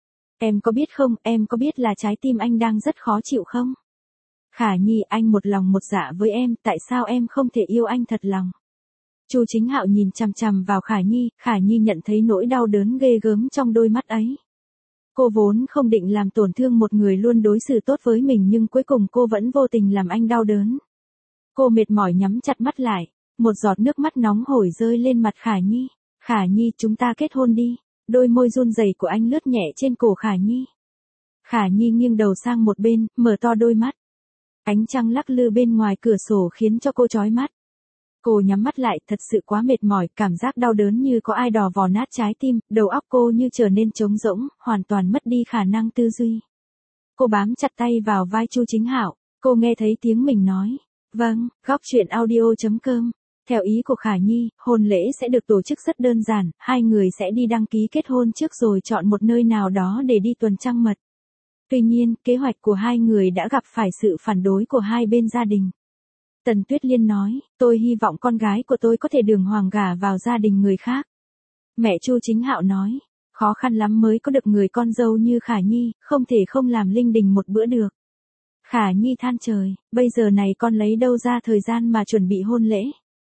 Em có biết không, em có biết là trái tim anh đang rất khó chịu không? Khả Nhi, anh một lòng một dạ với em, tại sao em không thể yêu anh thật lòng? Chu Chính Hạo nhìn chằm chằm vào Khả Nhi, Khả Nhi nhận thấy nỗi đau đớn ghê gớm trong đôi mắt ấy. Cô vốn không định làm tổn thương một người luôn đối xử tốt với mình, nhưng cuối cùng cô vẫn vô tình làm anh đau đớn. Cô mệt mỏi nhắm chặt mắt lại, một giọt nước mắt nóng hổi rơi lên mặt Khả Nhi. Khả Nhi, chúng ta kết hôn đi. Đôi môi run rẩy của anh lướt nhẹ trên cổ Khả Nhi. Khả Nhi nghiêng đầu sang một bên, mở to đôi mắt. Ánh trăng lắc lư bên ngoài cửa sổ khiến cho cô chói mắt. Cô nhắm mắt lại, thật sự quá mệt mỏi, cảm giác đau đớn như có ai đò vò nát trái tim, đầu óc cô như trở nên trống rỗng, hoàn toàn mất đi khả năng tư duy. Cô bám chặt tay vào vai Chu Chính Hạo, cô nghe thấy tiếng mình nói. Vâng, góc truyện audio chấm com. Theo ý của Khả Nhi, hôn lễ sẽ được tổ chức rất đơn giản, hai người sẽ đi đăng ký kết hôn trước rồi chọn một nơi nào đó để đi tuần trăng mật. Tuy nhiên, kế hoạch của hai người đã gặp phải sự phản đối của hai bên gia đình. Tần Tuyết Liên nói, tôi hy vọng con gái của tôi có thể đường hoàng gả vào gia đình người khác. Mẹ Chu Chính Hạo nói, khó khăn lắm mới có được người con dâu như Khả Nhi, không thể không làm linh đình một bữa được. Khả Nhi than trời, bây giờ này con lấy đâu ra thời gian mà chuẩn bị hôn lễ.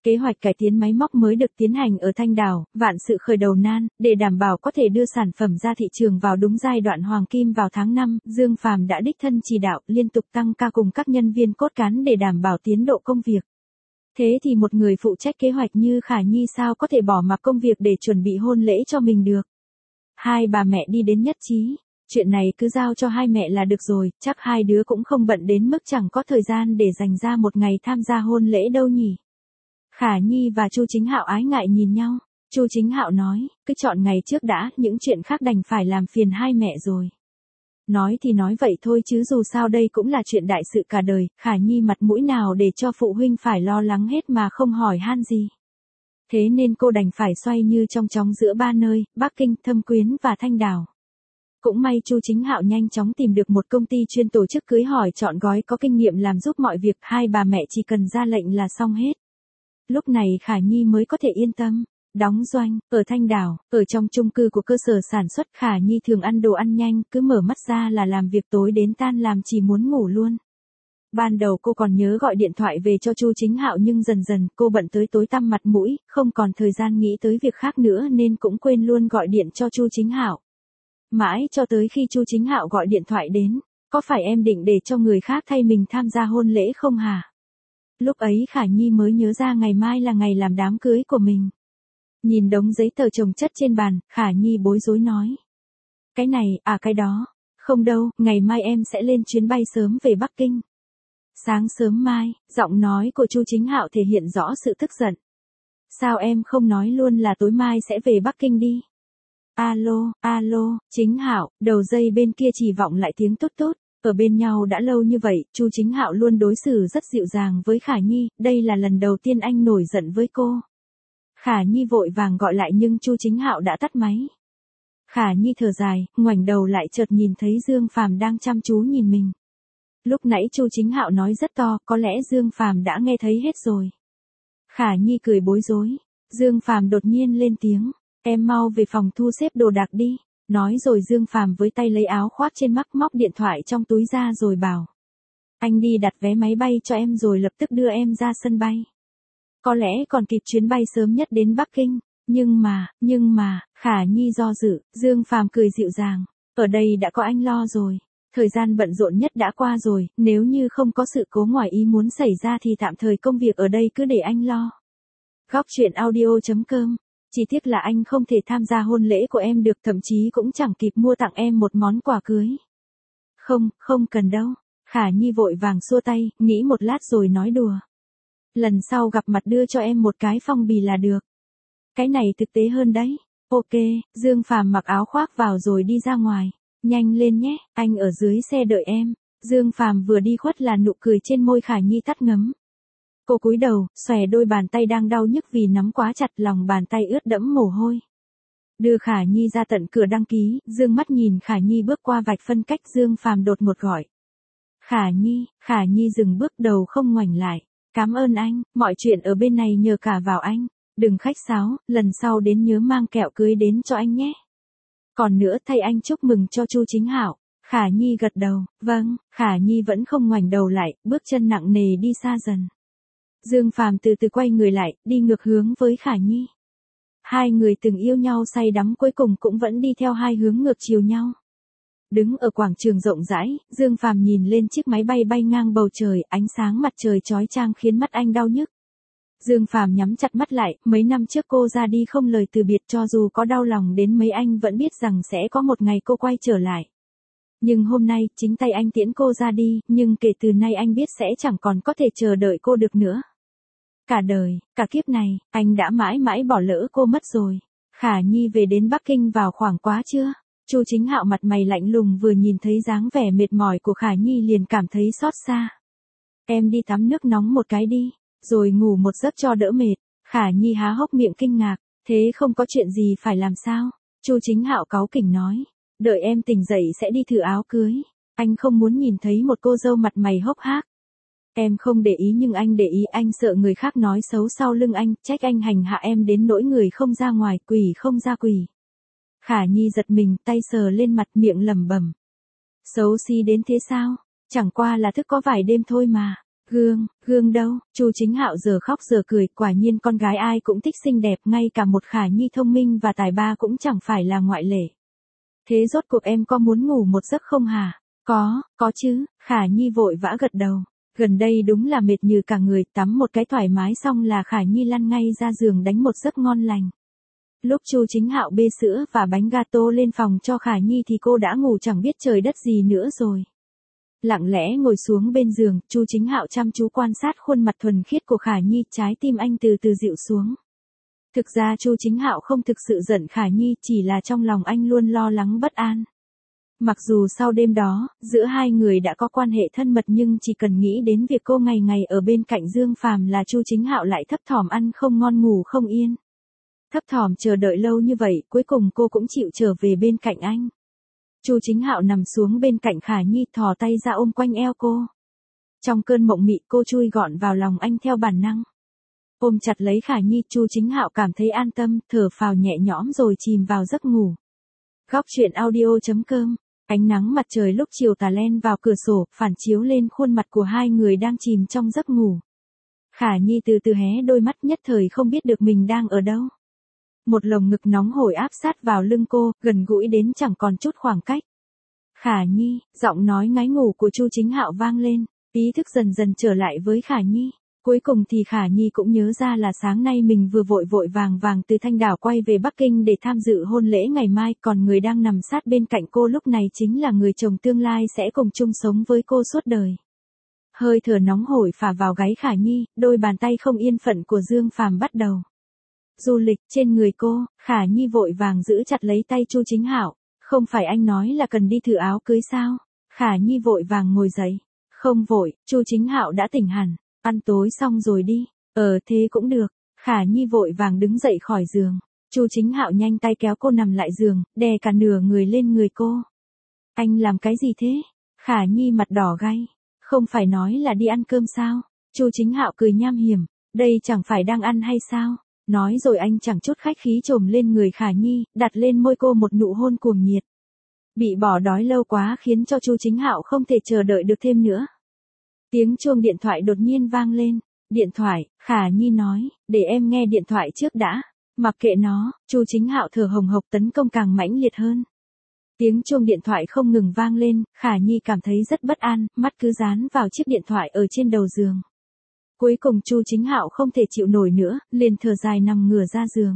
Kế hoạch cải tiến máy móc mới được tiến hành ở Thanh Đảo, vạn sự khởi đầu nan, để đảm bảo có thể đưa sản phẩm ra thị trường vào đúng giai đoạn hoàng kim vào tháng năm, Dương Phàm đã đích thân chỉ đạo, liên tục tăng ca cùng các nhân viên cốt cán để đảm bảo tiến độ công việc. Thế thì một người phụ trách kế hoạch như Khả Nhi sao có thể bỏ mặc công việc để chuẩn bị hôn lễ cho mình được. Hai bà mẹ đi đến nhất trí. Chuyện này cứ giao cho hai mẹ là được rồi, chắc hai đứa cũng không bận đến mức chẳng có thời gian để dành ra một ngày tham gia hôn lễ đâu nhỉ. Khả Nhi và Chu Chính Hạo ái ngại nhìn nhau. Chu Chính Hạo nói, cứ chọn ngày trước đã, những chuyện khác đành phải làm phiền hai mẹ rồi. Nói thì nói vậy thôi chứ dù sao đây cũng là chuyện đại sự cả đời, Khả Nhi mặt mũi nào để cho phụ huynh phải lo lắng hết mà không hỏi han gì. Thế nên cô đành phải xoay như trong chóng giữa ba nơi, Bắc Kinh, Thâm Quyến và Thanh Đảo. Cũng may Chu Chính Hạo nhanh chóng tìm được một công ty chuyên tổ chức cưới hỏi chọn gói có kinh nghiệm làm giúp mọi việc, hai bà mẹ chỉ cần ra lệnh là xong hết. Lúc này Khả Nhi mới có thể yên tâm. Đóng doanh, ở Thanh Đảo, ở trong chung cư của cơ sở sản xuất, Khả Nhi thường ăn đồ ăn nhanh, cứ mở mắt ra là làm việc tối đến tan làm chỉ muốn ngủ luôn. Ban đầu cô còn nhớ gọi điện thoại về cho Chu Chính Hạo nhưng dần dần cô bận tới tối tăm mặt mũi, không còn thời gian nghĩ tới việc khác nữa nên cũng quên luôn gọi điện cho Chu Chính Hạo. Mãi cho tới khi Chu Chính Hạo gọi điện thoại đến, có phải em định để cho người khác thay mình tham gia hôn lễ không hả? Lúc ấy Khả Nhi mới nhớ ra ngày mai là ngày làm đám cưới của mình. Nhìn đống giấy tờ chồng chất trên bàn, Khả Nhi bối rối nói. Cái này, à cái đó. Không đâu, ngày mai em sẽ lên chuyến bay sớm về Bắc Kinh. Sáng sớm mai, giọng nói của Chu Chính Hạo thể hiện rõ sự tức giận. Sao em không nói luôn là tối mai sẽ về Bắc Kinh đi? Alo, alo, Chính Hạo, đầu dây bên kia chỉ vọng lại tiếng tốt tốt. Ở bên nhau đã lâu như vậy, Chu Chính Hạo luôn đối xử rất dịu dàng với Khả Nhi, đây là lần đầu tiên anh nổi giận với cô. Khả Nhi vội vàng gọi lại nhưng Chu Chính Hạo đã tắt máy. Khả Nhi thở dài, ngoảnh đầu lại chợt nhìn thấy Dương Phàm đang chăm chú nhìn mình. Lúc nãy Chu Chính Hạo nói rất to, có lẽ Dương Phàm đã nghe thấy hết rồi. Khả Nhi cười bối rối. Dương Phàm đột nhiên lên tiếng, em mau về phòng thu xếp đồ đạc đi. Nói rồi Dương Phàm với tay lấy áo khoác trên mắt móc điện thoại trong túi ra rồi bảo. Anh đi đặt vé máy bay cho em rồi lập tức đưa em ra sân bay. Có lẽ còn kịp chuyến bay sớm nhất đến Bắc Kinh. Nhưng mà, nhưng mà, Khả Nhi do dự, Dương Phàm cười dịu dàng. Ở đây đã có anh lo rồi. Thời gian bận rộn nhất đã qua rồi, nếu như không có sự cố ngoài ý muốn xảy ra thì tạm thời công việc ở đây cứ để anh lo. Góc truyện audio chấm com. Chỉ tiếc là anh không thể tham gia hôn lễ của em được, thậm chí cũng chẳng kịp mua tặng em một món quà cưới. Không, không cần đâu. Khả Nhi vội vàng xua tay, nghĩ một lát rồi nói đùa. Lần sau gặp mặt đưa cho em một cái phong bì là được. Cái này thực tế hơn đấy. Ok, Dương Phàm mặc áo khoác vào rồi đi ra ngoài. Nhanh lên nhé, anh ở dưới xe đợi em. Dương Phàm vừa đi khuất là nụ cười trên môi Khả Nhi tắt ngấm. Cô cúi đầu, xòe đôi bàn tay đang đau nhức vì nắm quá chặt, lòng bàn tay ướt đẫm mồ hôi. Đưa Khả Nhi ra tận cửa đăng ký, dương mắt nhìn Khả Nhi bước qua vạch phân cách, Dương Phàm đột ngột gọi. Khả Nhi, Khả Nhi dừng bước đầu không ngoảnh lại. Cảm ơn anh, mọi chuyện ở bên này nhờ cả vào anh. Đừng khách sáo, lần sau đến nhớ mang kẹo cưới đến cho anh nhé. Còn nữa thay anh chúc mừng cho Chu Chính Hạo. Khả Nhi gật đầu, vâng, Khả Nhi vẫn không ngoảnh đầu lại, bước chân nặng nề đi xa dần. Dương Phàm từ từ quay người lại, đi ngược hướng với Khả Nhi. Hai người từng yêu nhau say đắm cuối cùng cũng vẫn đi theo hai hướng ngược chiều nhau. Đứng ở quảng trường rộng rãi, Dương Phàm nhìn lên chiếc máy bay bay ngang bầu trời, ánh sáng mặt trời chói chang khiến mắt anh đau nhức. Dương Phàm nhắm chặt mắt lại, mấy năm trước cô ra đi không lời từ biệt, cho dù có đau lòng đến mấy anh vẫn biết rằng sẽ có một ngày cô quay trở lại. Nhưng hôm nay, chính tay anh tiễn cô ra đi, nhưng kể từ nay anh biết sẽ chẳng còn có thể chờ đợi cô được nữa. Cả đời, cả kiếp này, anh đã mãi mãi bỏ lỡ cô mất rồi. Khả Nhi về đến Bắc Kinh vào khoảng quá trưa. Chu Chính Hạo mặt mày lạnh lùng vừa nhìn thấy dáng vẻ mệt mỏi của Khả Nhi liền cảm thấy xót xa. Em đi tắm nước nóng một cái đi, rồi ngủ một giấc cho đỡ mệt. Khả Nhi há hốc miệng kinh ngạc, thế không có chuyện gì phải làm sao? Chu Chính Hạo cáu kỉnh nói, đợi em tỉnh dậy sẽ đi thử áo cưới. Anh không muốn nhìn thấy một cô dâu mặt mày hốc hác. Em không để ý nhưng anh để ý, anh sợ người khác nói xấu sau lưng anh, trách anh hành hạ em đến nỗi người không ra ngoài, quỷ không ra quỷ. Khả Nhi giật mình, tay sờ lên mặt, miệng lẩm bẩm. Xấu xí đến thế sao? Chẳng qua là thức có vài đêm thôi mà. Gương, gương đâu? Chu Chính Hạo giờ khóc giờ cười, quả nhiên con gái ai cũng thích xinh đẹp, ngay cả một Khả Nhi thông minh và tài ba cũng chẳng phải là ngoại lệ. Thế rốt cuộc em có muốn ngủ một giấc không hả? Có, có chứ, Khả Nhi vội vã gật đầu. Gần đây đúng là mệt như cả người, tắm một cái thoải mái xong là Khả Nhi lăn ngay ra giường đánh một giấc ngon lành. Lúc Chu Chính Hạo bê sữa và bánh gato lên phòng cho Khả Nhi thì cô đã ngủ chẳng biết trời đất gì nữa rồi. Lặng lẽ ngồi xuống bên giường, Chu Chính Hạo chăm chú quan sát khuôn mặt thuần khiết của Khả Nhi, trái tim anh từ từ dịu xuống. Thực ra Chu Chính Hạo không thực sự giận Khả Nhi, chỉ là trong lòng anh luôn lo lắng bất an. Mặc dù sau đêm đó, giữa hai người đã có quan hệ thân mật nhưng chỉ cần nghĩ đến việc cô ngày ngày ở bên cạnh Dương Phàm là Chu Chính Hạo lại thấp thỏm ăn không ngon ngủ không yên. Thấp thỏm chờ đợi lâu như vậy, cuối cùng cô cũng chịu trở về bên cạnh anh. Chu Chính Hạo nằm xuống bên cạnh Khả Nhi, thò tay ra ôm quanh eo cô. Trong cơn mộng mị, cô chui gọn vào lòng anh theo bản năng. Ôm chặt lấy Khả Nhi, Chu Chính Hạo cảm thấy an tâm, thở phào nhẹ nhõm rồi chìm vào giấc ngủ. Góc truyện audio chấm com. Ánh nắng mặt trời lúc chiều tà len vào cửa sổ, phản chiếu lên khuôn mặt của hai người đang chìm trong giấc ngủ. Khả Nhi từ từ hé đôi mắt, nhất thời không biết được mình đang ở đâu. Một lồng ngực nóng hổi áp sát vào lưng cô, gần gũi đến chẳng còn chút khoảng cách. Khả Nhi, giọng nói ngái ngủ của Chu Chính Hạo vang lên, ý thức dần dần trở lại với Khả Nhi. Cuối cùng thì Khả Nhi cũng nhớ ra là sáng nay mình vừa vội vội vàng vàng từ Thanh Đảo quay về Bắc Kinh để tham dự hôn lễ ngày mai, còn người đang nằm sát bên cạnh cô lúc này chính là người chồng tương lai sẽ cùng chung sống với cô suốt đời. Hơi thở nóng hổi phả vào gáy Khả Nhi, đôi bàn tay không yên phận của Dương Phàm bắt đầu du lịch trên người cô. Khả Nhi vội vàng giữ chặt lấy tay Chu Chính Hạo. Không phải anh nói là cần đi thử áo cưới sao? Khả Nhi vội vàng ngồi dậy. Không vội, Chu Chính Hạo đã tỉnh hẳn. Ăn tối xong rồi đi. Ờ thế cũng được. Khả Nhi vội vàng đứng dậy khỏi giường. Chu Chính Hạo nhanh tay kéo cô nằm lại giường, đè cả nửa người lên người cô. Anh làm cái gì thế? Khả Nhi mặt đỏ gay. Không phải nói là đi ăn cơm sao? Chu Chính Hạo cười nham hiểm. Đây chẳng phải đang ăn hay sao? Nói rồi anh chẳng chút khách khí chồm lên người Khả Nhi, đặt lên môi cô một nụ hôn cuồng nhiệt. Bị bỏ đói lâu quá khiến cho Chu Chính Hạo không thể chờ đợi được thêm nữa. Tiếng chuông điện thoại đột nhiên vang lên. Điện thoại, Khả Nhi nói, để em nghe điện thoại trước đã. Mặc kệ nó, Chu Chính Hạo thở hồng hộc tấn công càng mãnh liệt hơn. Tiếng chuông điện thoại không ngừng vang lên, Khả Nhi cảm thấy rất bất an, mắt cứ dán vào chiếc điện thoại ở trên đầu giường. Cuối cùng Chu Chính Hạo không thể chịu nổi nữa, liền thở dài nằm ngửa ra giường.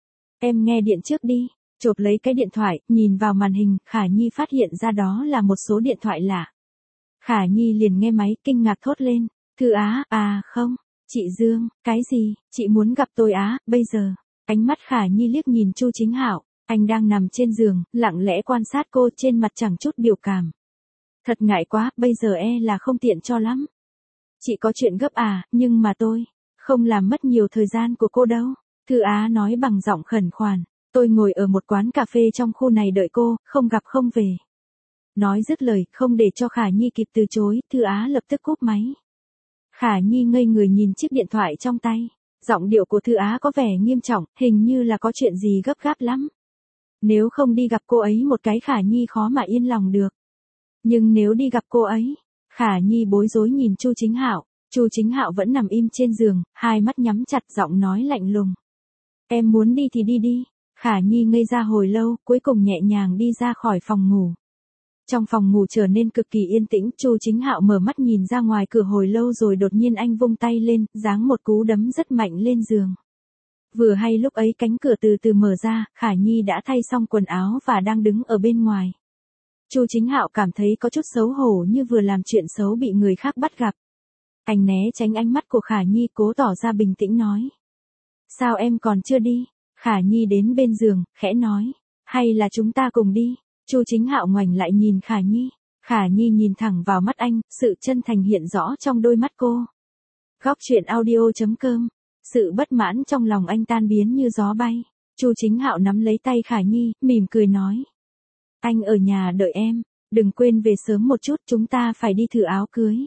Em nghe điện trước đi. Chộp lấy cái điện thoại, nhìn vào màn hình, Khả Nhi phát hiện ra đó là một số điện thoại lạ. Khả Nhi liền nghe máy, kinh ngạc thốt lên. Thư Á, à không, chị Dương, cái gì, chị muốn gặp tôi á, bây giờ. Ánh mắt Khả Nhi liếc nhìn Chu Chính Hạo, anh đang nằm trên giường, lặng lẽ quan sát cô, trên mặt chẳng chút biểu cảm. Thật ngại quá, bây giờ e là không tiện cho lắm. Chị có chuyện gấp à, nhưng mà tôi không làm mất nhiều thời gian của cô đâu. Thư Á nói bằng giọng khẩn khoản. Tôi ngồi ở một quán cà phê trong khu này đợi cô, không gặp không về. Nói dứt lời, không để cho Khả Nhi kịp từ chối, Thư Á lập tức cúp máy. Khả Nhi ngây người nhìn chiếc điện thoại trong tay. Giọng điệu của Thư Á có vẻ nghiêm trọng, hình như là có chuyện gì gấp gáp lắm. Nếu không đi gặp cô ấy một cái Khả Nhi khó mà yên lòng được. Nhưng nếu đi gặp cô ấy, Khả Nhi bối rối nhìn Chu Chính Hạo. Chu Chính Hạo vẫn nằm im trên giường, hai mắt nhắm chặt, giọng nói lạnh lùng. Em muốn đi thì đi đi. Khả Nhi ngây ra hồi lâu, cuối cùng nhẹ nhàng đi ra khỏi phòng ngủ. Trong phòng ngủ trở nên cực kỳ yên tĩnh, Chu Chính Hạo mở mắt nhìn ra ngoài cửa hồi lâu rồi đột nhiên anh vung tay lên, giáng một cú đấm rất mạnh lên giường. Vừa hay lúc ấy cánh cửa từ từ mở ra, Khả Nhi đã thay xong quần áo và đang đứng ở bên ngoài. Chu Chính Hạo cảm thấy có chút xấu hổ như vừa làm chuyện xấu bị người khác bắt gặp. Anh né tránh ánh mắt của Khả Nhi, cố tỏ ra bình tĩnh nói. Sao em còn chưa đi? Khả Nhi đến bên giường, khẽ nói. Hay là chúng ta cùng đi? Chu Chính Hạo ngoảnh lại nhìn Khả Nhi. Khả Nhi nhìn thẳng vào mắt anh, sự chân thành hiện rõ trong đôi mắt cô. Góc truyện audio chấm com. Sự bất mãn trong lòng anh tan biến như gió bay. Chu Chính Hạo nắm lấy tay Khả Nhi, mỉm cười nói. Anh ở nhà đợi em, đừng quên về sớm một chút, chúng ta phải đi thử áo cưới.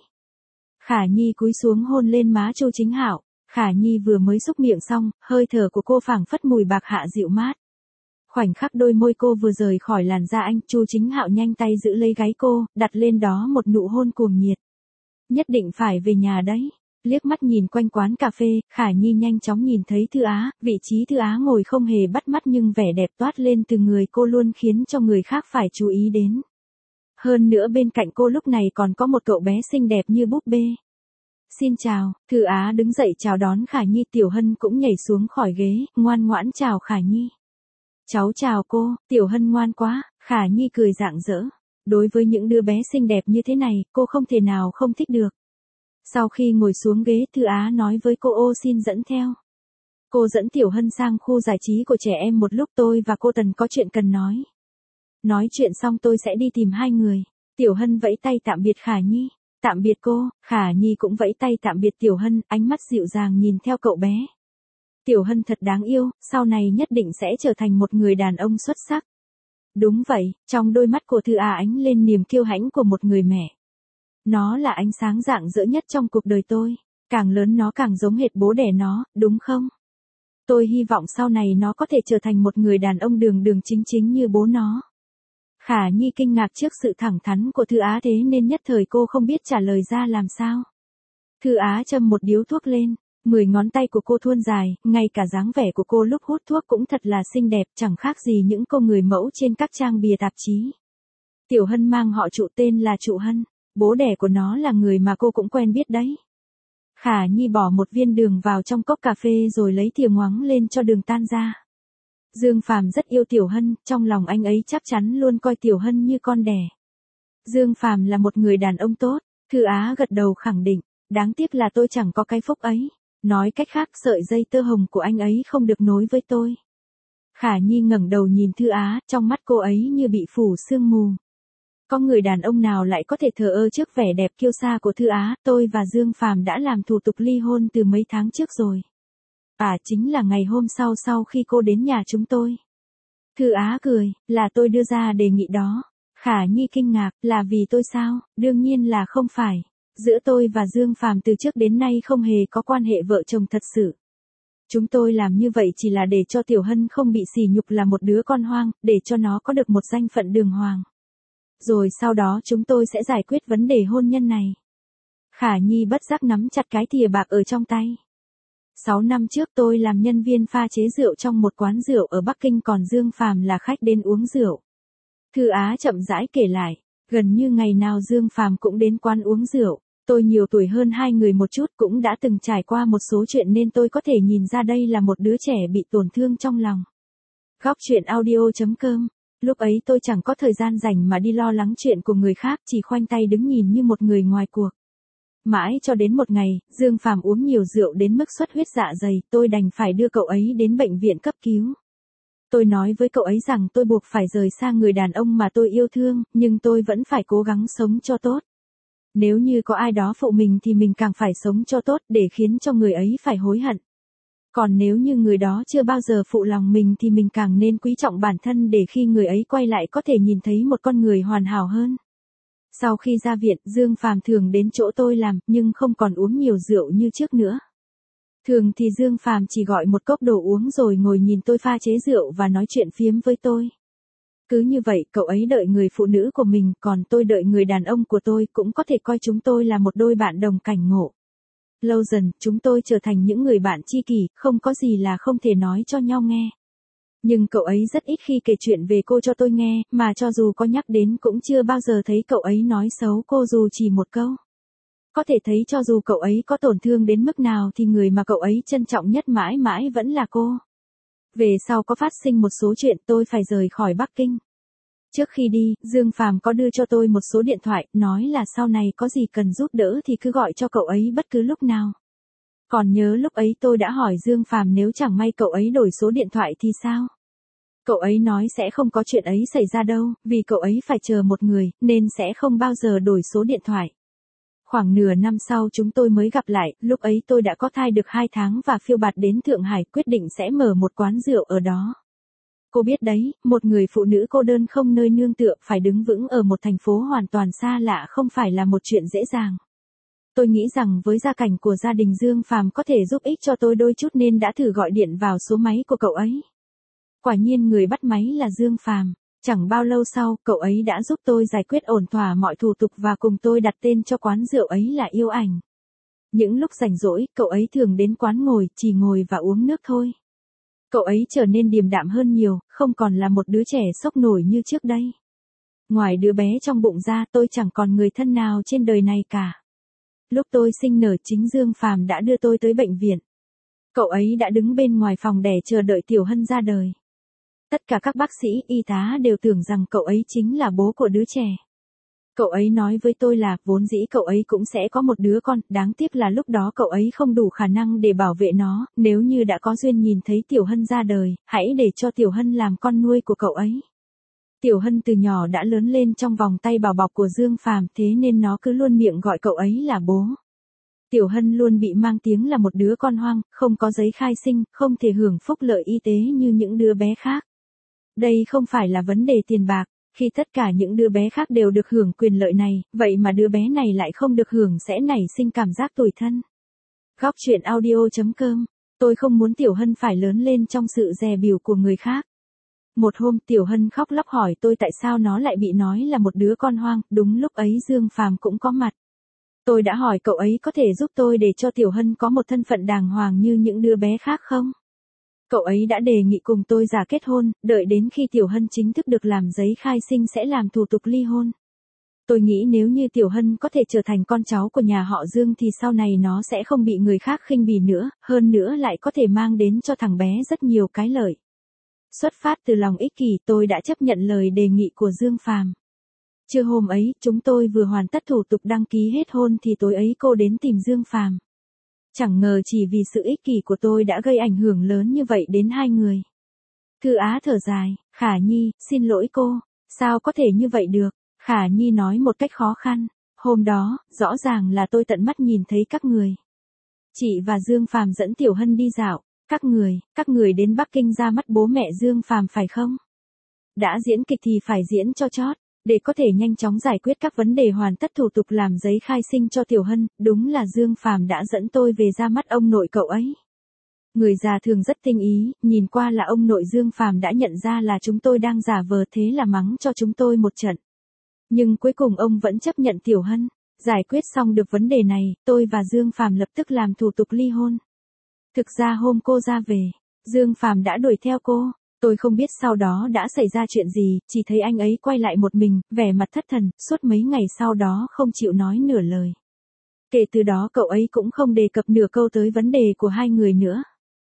Khả Nhi cúi xuống hôn lên má Chu Chính Hạo. Khả Nhi vừa mới xúc miệng xong, hơi thở của cô phảng phất mùi bạc hạ dịu mát. Khoảnh khắc đôi môi cô vừa rời khỏi làn da anh, Chu Chính Hạo nhanh tay giữ lấy gáy cô, đặt lên đó một nụ hôn cuồng nhiệt. Nhất định phải về nhà đấy. Liếc mắt nhìn quanh quán cà phê, Khả Nhi nhanh chóng nhìn thấy Thư Á, vị trí Thư Á ngồi không hề bắt mắt nhưng vẻ đẹp toát lên từ người cô luôn khiến cho người khác phải chú ý đến. Hơn nữa bên cạnh cô lúc này còn có một cậu bé xinh đẹp như búp bê. Xin chào, Thư Á đứng dậy chào đón Khả Nhi. Tiểu Hân cũng nhảy xuống khỏi ghế, ngoan ngoãn chào Khả Nhi. Cháu chào cô, Tiểu Hân ngoan quá, Khả Nhi cười rạng rỡ. Đối với những đứa bé xinh đẹp như thế này, cô không thể nào không thích được. Sau khi ngồi xuống ghế, Thư Á nói với cô ô xin dẫn theo. Cô dẫn Tiểu Hân sang khu giải trí của trẻ em một lúc, tôi và cô Tần có chuyện cần nói. Nói chuyện xong tôi sẽ đi tìm hai người. Tiểu Hân vẫy tay tạm biệt Khả Nhi. Tạm biệt cô, Khả Nhi cũng vẫy tay tạm biệt Tiểu Hân, ánh mắt dịu dàng nhìn theo cậu bé. Tiểu Hân thật đáng yêu, sau này nhất định sẽ trở thành một người đàn ông xuất sắc. Đúng vậy, trong đôi mắt của Thư Á ánh lên niềm kiêu hãnh của một người mẹ. Nó là ánh sáng rạng rỡ nhất trong cuộc đời tôi. Càng lớn nó càng giống hệt bố đẻ nó, đúng không? Tôi hy vọng sau này nó có thể trở thành một người đàn ông đường đường chính chính như bố nó. Khả Nhi kinh ngạc trước sự thẳng thắn của Thư Á, thế nên nhất thời cô không biết trả lời ra làm sao. Thư Á châm một điếu thuốc lên, mười ngón tay của cô thuôn dài, ngay cả dáng vẻ của cô lúc hút thuốc cũng thật là xinh đẹp, chẳng khác gì những cô người mẫu trên các trang bìa tạp chí. Tiểu Hân mang họ Trụ, tên là Trụ Hân, bố đẻ của nó là người mà cô cũng quen biết đấy. Khả Nhi bỏ một viên đường vào trong cốc cà phê rồi lấy thìa ngoắng lên cho đường tan ra. Dương Phàm rất yêu Tiểu Hân, trong lòng anh ấy chắc chắn luôn coi Tiểu Hân như con đẻ. Dương Phàm là một người đàn ông tốt, Thư Á gật đầu khẳng định, đáng tiếc là tôi chẳng có cái phúc ấy. Nói cách khác, sợi dây tơ hồng của anh ấy không được nối với tôi. Khả Nhi ngẩng đầu nhìn Thư Á, trong mắt cô ấy như bị phủ sương mù. Có người đàn ông nào lại có thể thờ ơ trước vẻ đẹp kiêu sa của Thư Á, tôi và Dương Phàm đã làm thủ tục ly hôn từ mấy tháng trước rồi. À, chính là ngày hôm sau sau khi cô đến nhà chúng tôi. Thư Á cười, là tôi đưa ra đề nghị đó. Khả Nhi kinh ngạc, là vì tôi sao? Đương nhiên là không phải. Giữa tôi và Dương Phàm từ trước đến nay không hề có quan hệ vợ chồng thật sự. Chúng tôi làm như vậy chỉ là để cho Tiểu Hân không bị sỉ nhục là một đứa con hoang, để cho nó có được một danh phận đường hoàng. Rồi sau đó chúng tôi sẽ giải quyết vấn đề hôn nhân này. Khả Nhi bất giác nắm chặt cái thìa bạc ở trong tay. Sáu năm trước tôi làm nhân viên pha chế rượu trong một quán rượu ở Bắc Kinh, còn Dương Phàm là khách đến uống rượu. Thư Á chậm rãi kể lại, gần như ngày nào Dương Phàm cũng đến quán uống rượu. Tôi nhiều tuổi hơn hai người một chút, cũng đã từng trải qua một số chuyện nên tôi có thể nhìn ra đây là một đứa trẻ bị tổn thương trong lòng. Góc truyện audio chấm com. Lúc ấy tôi chẳng có thời gian rảnh mà đi lo lắng chuyện của người khác, chỉ khoanh tay đứng nhìn như một người ngoài cuộc. Mãi cho đến một ngày, Dương Phàm uống nhiều rượu đến mức xuất huyết dạ dày, tôi đành phải đưa cậu ấy đến bệnh viện cấp cứu. Tôi nói với cậu ấy rằng tôi buộc phải rời xa người đàn ông mà tôi yêu thương, nhưng tôi vẫn phải cố gắng sống cho tốt. Nếu như có ai đó phụ mình thì mình càng phải sống cho tốt để khiến cho người ấy phải hối hận. Còn nếu như người đó chưa bao giờ phụ lòng mình thì mình càng nên quý trọng bản thân để khi người ấy quay lại có thể nhìn thấy một con người hoàn hảo hơn. Sau khi ra viện, Dương Phàm thường đến chỗ tôi làm, nhưng không còn uống nhiều rượu như trước nữa. Thường thì Dương Phàm chỉ gọi một cốc đồ uống rồi ngồi nhìn tôi pha chế rượu và nói chuyện phiếm với tôi. Cứ như vậy, cậu ấy đợi người phụ nữ của mình, còn tôi đợi người đàn ông của tôi, cũng có thể coi chúng tôi là một đôi bạn đồng cảnh ngộ. Lâu dần, chúng tôi trở thành những người bạn tri kỷ, không có gì là không thể nói cho nhau nghe. Nhưng cậu ấy rất ít khi kể chuyện về cô cho tôi nghe, mà cho dù có nhắc đến cũng chưa bao giờ thấy cậu ấy nói xấu cô dù chỉ một câu. Có thể thấy cho dù cậu ấy có tổn thương đến mức nào thì người mà cậu ấy trân trọng nhất mãi mãi vẫn là cô. Về sau có phát sinh một số chuyện, tôi phải rời khỏi Bắc Kinh. Trước khi đi, Dương Phàm có đưa cho tôi một số điện thoại, nói là sau này có gì cần giúp đỡ thì cứ gọi cho cậu ấy bất cứ lúc nào. Còn nhớ lúc ấy tôi đã hỏi Dương Phàm nếu chẳng may cậu ấy đổi số điện thoại thì sao? Cậu ấy nói sẽ không có chuyện ấy xảy ra đâu, vì cậu ấy phải chờ một người, nên sẽ không bao giờ đổi số điện thoại. Khoảng nửa năm sau chúng tôi mới gặp lại, lúc ấy tôi đã có thai được hai tháng và phiêu bạt đến Thượng Hải, quyết định sẽ mở một quán rượu ở đó. Cô biết đấy, một người phụ nữ cô đơn không nơi nương tựa, phải đứng vững ở một thành phố hoàn toàn xa lạ không phải là một chuyện dễ dàng. Tôi nghĩ rằng với gia cảnh của gia đình Dương Phàm có thể giúp ích cho tôi đôi chút nên đã thử gọi điện vào số máy của cậu ấy. Quả nhiên người bắt máy là Dương Phàm. Chẳng bao lâu sau, cậu ấy đã giúp tôi giải quyết ổn thỏa mọi thủ tục và cùng tôi đặt tên cho quán rượu ấy là Yêu Ảnh. Những lúc rảnh rỗi, cậu ấy thường đến quán ngồi, chỉ ngồi và uống nước thôi. Cậu ấy trở nên điềm đạm hơn nhiều, không còn là một đứa trẻ sốc nổi như trước đây. Ngoài đứa bé trong bụng ra, tôi chẳng còn người thân nào trên đời này cả. Lúc tôi sinh nở, chính Dương Phàm đã đưa tôi tới bệnh viện. Cậu ấy đã đứng bên ngoài phòng đẻ chờ đợi Tiểu Hân ra đời. Tất cả các bác sĩ, y tá đều tưởng rằng cậu ấy chính là bố của đứa trẻ. Cậu ấy nói với tôi là, vốn dĩ cậu ấy cũng sẽ có một đứa con, đáng tiếc là lúc đó cậu ấy không đủ khả năng để bảo vệ nó, nếu như đã có duyên nhìn thấy Tiểu Hân ra đời, hãy để cho Tiểu Hân làm con nuôi của cậu ấy. Tiểu Hân từ nhỏ đã lớn lên trong vòng tay bảo bọc của Dương Phàm, thế nên nó cứ luôn miệng gọi cậu ấy là bố. Tiểu Hân luôn bị mang tiếng là một đứa con hoang, không có giấy khai sinh, không thể hưởng phúc lợi y tế như những đứa bé khác. Đây không phải là vấn đề tiền bạc, khi tất cả những đứa bé khác đều được hưởng quyền lợi này, vậy mà đứa bé này lại không được hưởng sẽ nảy sinh cảm giác tủi thân. Góc truyện audio chấm com. Tôi không muốn Tiểu Hân phải lớn lên trong sự dè bỉu của người khác. Một hôm Tiểu Hân khóc lóc hỏi tôi tại sao nó lại bị nói là một đứa con hoang, đúng lúc ấy Dương Phàm cũng có mặt. Tôi đã hỏi cậu ấy có thể giúp tôi để cho Tiểu Hân có một thân phận đàng hoàng như những đứa bé khác không? Cậu ấy đã đề nghị cùng tôi giả kết hôn, đợi đến khi Tiểu Hân chính thức được làm giấy khai sinh sẽ làm thủ tục ly hôn. Tôi nghĩ nếu như Tiểu Hân có thể trở thành con cháu của nhà họ Dương thì sau này nó sẽ không bị người khác khinh bỉ nữa, hơn nữa lại có thể mang đến cho thằng bé rất nhiều cái lợi. Xuất phát từ lòng ích kỷ, tôi đã chấp nhận lời đề nghị của Dương Phàm. Trưa hôm ấy, chúng tôi vừa hoàn tất thủ tục đăng ký hết hôn thì tối ấy cô đến tìm Dương Phàm. Chẳng ngờ chỉ vì sự ích kỷ của tôi đã gây ảnh hưởng lớn như vậy đến hai người. Thư Á thở dài, Khả Nhi, xin lỗi cô, sao có thể như vậy được, Khả Nhi nói một cách khó khăn, hôm đó, rõ ràng là tôi tận mắt nhìn thấy các người. Chị và Dương Phàm dẫn Tiểu Hân đi dạo, các người, các người đến Bắc Kinh ra mắt bố mẹ Dương Phàm phải không? Đã diễn kịch thì phải diễn cho chót. Để có thể nhanh chóng giải quyết các vấn đề hoàn tất thủ tục làm giấy khai sinh cho Tiểu Hân, đúng là Dương Phàm đã dẫn tôi về ra mắt ông nội cậu ấy. Người già thường rất tinh ý, nhìn qua là ông nội Dương Phàm đã nhận ra là chúng tôi đang giả vờ, thế là mắng cho chúng tôi một trận. Nhưng cuối cùng ông vẫn chấp nhận Tiểu Hân. Giải quyết xong được vấn đề này, tôi và Dương Phàm lập tức làm thủ tục ly hôn. Thực ra hôm cô ra về, Dương Phàm đã đuổi theo cô. Tôi không biết sau đó đã xảy ra chuyện gì, chỉ thấy anh ấy quay lại một mình, vẻ mặt thất thần, suốt mấy ngày sau đó không chịu nói nửa lời. Kể từ đó cậu ấy cũng không đề cập nửa câu tới vấn đề của hai người nữa.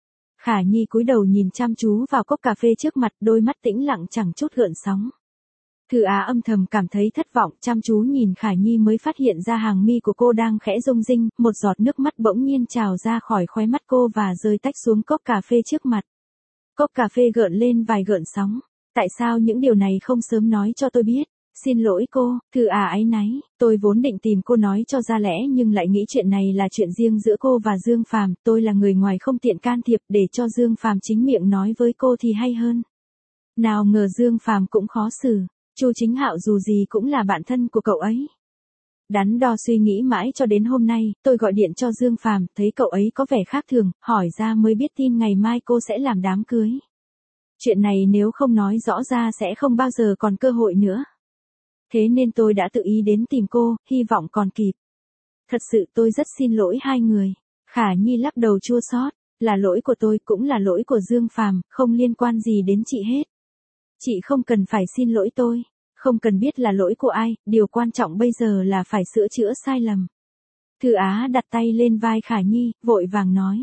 Khả Nhi cúi đầu nhìn chăm chú vào cốc cà phê trước mặt, đôi mắt tĩnh lặng chẳng chút gợn sóng. Thư Á âm thầm cảm thấy thất vọng, chăm chú nhìn Khả Nhi mới phát hiện ra hàng mi của cô đang khẽ rung rinh, một giọt nước mắt bỗng nhiên trào ra khỏi khóe mắt cô và rơi tách xuống cốc cà phê trước mặt. Cốc cà phê gợn lên vài gợn sóng. Tại sao những điều này không sớm nói cho tôi biết? Xin lỗi cô, Thư Á áy náy, tôi vốn định tìm cô nói cho ra lẽ nhưng lại nghĩ chuyện này là chuyện riêng giữa cô và Dương Phàm, tôi là người ngoài không tiện can thiệp, để cho Dương Phàm chính miệng nói với cô thì hay hơn. Nào ngờ Dương Phàm cũng khó xử, Chu Chính Hạo dù gì cũng là bạn thân của cậu ấy. Đắn đo suy nghĩ mãi cho đến hôm nay, tôi gọi điện cho Dương Phàm, thấy cậu ấy có vẻ khác thường, hỏi ra mới biết tin ngày mai cô sẽ làm đám cưới. Chuyện này nếu không nói rõ ra sẽ không bao giờ còn cơ hội nữa. Thế nên tôi đã tự ý đến tìm cô, hy vọng còn kịp. Thật sự tôi rất xin lỗi hai người. Khả Nhi lắc đầu chua xót, là lỗi của tôi cũng là lỗi của Dương Phàm, không liên quan gì đến chị hết. Chị không cần phải xin lỗi tôi. Không cần biết là lỗi của ai, điều quan trọng bây giờ là phải sửa chữa sai lầm. Thư Á đặt tay lên vai Khả Nhi, vội vàng nói.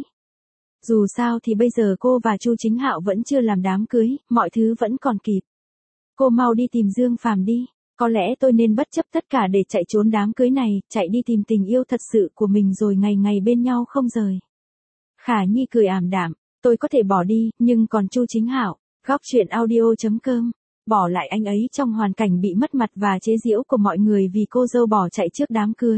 Dù sao thì bây giờ cô và Chu Chính Hạo vẫn chưa làm đám cưới, mọi thứ vẫn còn kịp. Cô mau đi tìm Dương Phàm đi, có lẽ tôi nên bất chấp tất cả để chạy trốn đám cưới này, chạy đi tìm tình yêu thật sự của mình rồi ngày ngày bên nhau không rời. Khả Nhi cười ảm đạm, tôi có thể bỏ đi, nhưng còn Chu Chính Hạo, góc truyện audio chấm com. Bỏ lại anh ấy trong hoàn cảnh bị mất mặt và chế giễu của mọi người vì cô dâu bỏ chạy trước đám cưới.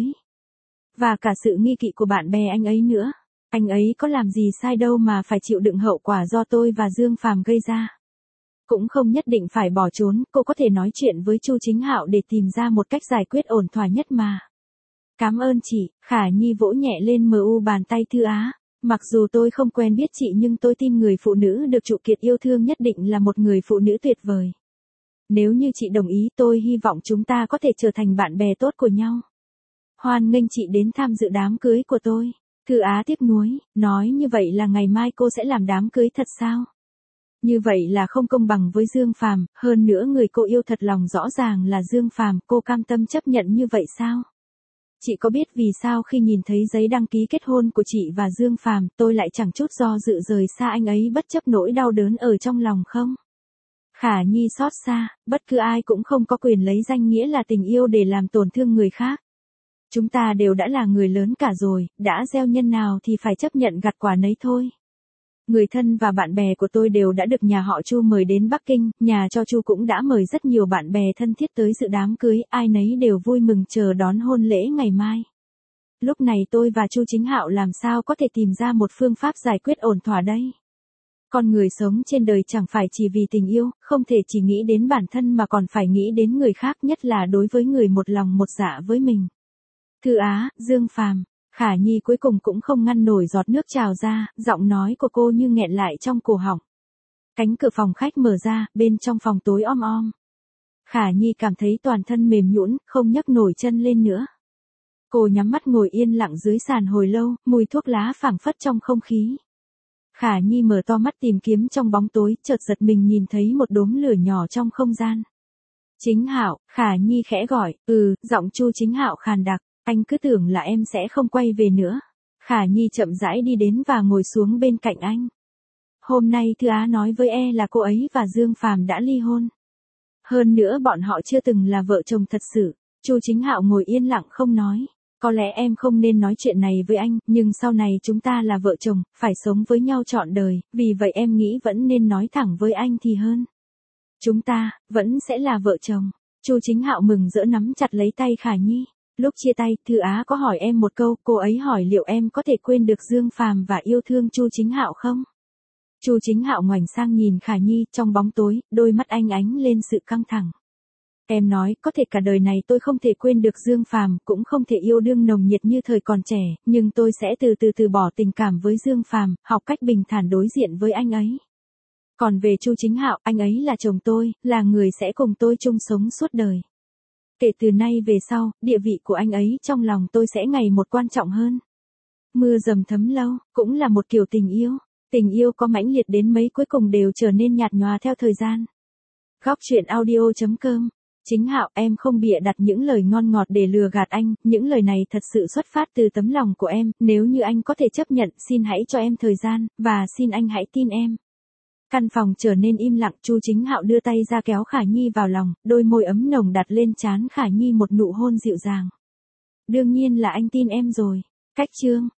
Và cả sự nghi kỵ của bạn bè anh ấy nữa. Anh ấy có làm gì sai đâu mà phải chịu đựng hậu quả do tôi và Dương Phàm gây ra. Cũng không nhất định phải bỏ trốn, cô có thể nói chuyện với Chu Chính Hạo để tìm ra một cách giải quyết ổn thỏa nhất mà. Cảm ơn chị, Khả Nhi vỗ nhẹ lên mờ u bàn tay Thư Á. Mặc dù tôi không quen biết chị nhưng tôi tin người phụ nữ được trụ kiệt yêu thương nhất định là một người phụ nữ tuyệt vời. Nếu như chị đồng ý tôi hy vọng chúng ta có thể trở thành bạn bè tốt của nhau. Hoan nghênh chị đến tham dự đám cưới của tôi. Thư Á tiếc nuối, nói như vậy là ngày mai cô sẽ làm đám cưới thật sao? Như vậy là không công bằng với Dương Phàm, hơn nữa người cô yêu thật lòng rõ ràng là Dương Phàm, cô cam tâm chấp nhận như vậy sao? Chị có biết vì sao khi nhìn thấy giấy đăng ký kết hôn của chị và Dương Phàm, tôi lại chẳng chút do dự rời xa anh ấy bất chấp nỗi đau đớn ở trong lòng không? Khả Nhi xót xa, bất cứ ai cũng không có quyền lấy danh nghĩa là tình yêu để làm tổn thương người khác. Chúng ta đều đã là người lớn cả rồi, đã gieo nhân nào thì phải chấp nhận gặt quả nấy thôi. Người thân và bạn bè của tôi đều đã được nhà họ Chu mời đến Bắc Kinh, nhà cho Chu cũng đã mời rất nhiều bạn bè thân thiết tới dự đám cưới, ai nấy đều vui mừng chờ đón hôn lễ ngày mai. Lúc này tôi và Chu Chính Hạo làm sao có thể tìm ra một phương pháp giải quyết ổn thỏa đây? Con người sống trên đời chẳng phải chỉ vì tình yêu, không thể chỉ nghĩ đến bản thân mà còn phải nghĩ đến người khác, nhất là đối với người một lòng một dạ với mình. Thư Á, Dương Phàm, Khả Nhi cuối cùng cũng không ngăn nổi giọt nước trào ra, giọng nói của cô như nghẹn lại trong cổ họng. Cánh cửa phòng khách mở ra, bên trong phòng tối om om. Khả Nhi cảm thấy toàn thân mềm nhũn, không nhấc nổi chân lên nữa. Cô nhắm mắt ngồi yên lặng dưới sàn hồi lâu, mùi thuốc lá phảng phất trong không khí. Khả Nhi mở to mắt tìm kiếm trong bóng tối, chợt giật mình nhìn thấy một đốm lửa nhỏ trong không gian. Chính Hạo, Khả Nhi khẽ gọi, ừ, giọng Chu Chính Hạo khàn đặc, anh cứ tưởng là em sẽ không quay về nữa. Khả Nhi chậm rãi đi đến và ngồi xuống bên cạnh anh. Hôm nay Thư Á nói với e là cô ấy và Dương Phàm đã ly hôn. Hơn nữa bọn họ chưa từng là vợ chồng thật sự. Chu Chính Hạo ngồi yên lặng không nói. Có lẽ em không nên nói chuyện này với anh, nhưng sau này chúng ta là vợ chồng, phải sống với nhau trọn đời, vì vậy em nghĩ vẫn nên nói thẳng với anh thì hơn. Chúng ta, vẫn sẽ là vợ chồng. Chu Chính Hạo mừng rỡ nắm chặt lấy tay Khả Nhi. Lúc chia tay, Thư Á có hỏi em một câu, cô ấy hỏi liệu em có thể quên được Dương Phàm và yêu thương Chu Chính Hạo không? Chu Chính Hạo ngoảnh sang nhìn Khả Nhi, trong bóng tối, đôi mắt anh ánh lên sự căng thẳng. Em nói, có thể cả đời này tôi không thể quên được Dương Phàm, cũng không thể yêu đương nồng nhiệt như thời còn trẻ, nhưng tôi sẽ từ từ từ bỏ tình cảm với Dương Phàm, học cách bình thản đối diện với anh ấy. Còn về Chu Chính Hạo, anh ấy là chồng tôi, là người sẽ cùng tôi chung sống suốt đời. Kể từ nay về sau, địa vị của anh ấy trong lòng tôi sẽ ngày một quan trọng hơn. Mưa dầm thấm lâu, cũng là một kiểu tình yêu. Tình yêu có mãnh liệt đến mấy cuối cùng đều trở nên nhạt nhòa theo thời gian. Góc truyện audio chấm com. Chính Hạo, em không bịa đặt những lời ngon ngọt để lừa gạt anh, những lời này thật sự xuất phát từ tấm lòng của em, nếu như anh có thể chấp nhận, xin hãy cho em thời gian, và xin anh hãy tin em. Căn phòng trở nên im lặng, Chu Chính Hạo đưa tay ra kéo Khả Nhi vào lòng, đôi môi ấm nồng đặt lên trán Khả Nhi một nụ hôn dịu dàng. Đương nhiên là anh tin em rồi. Cách chương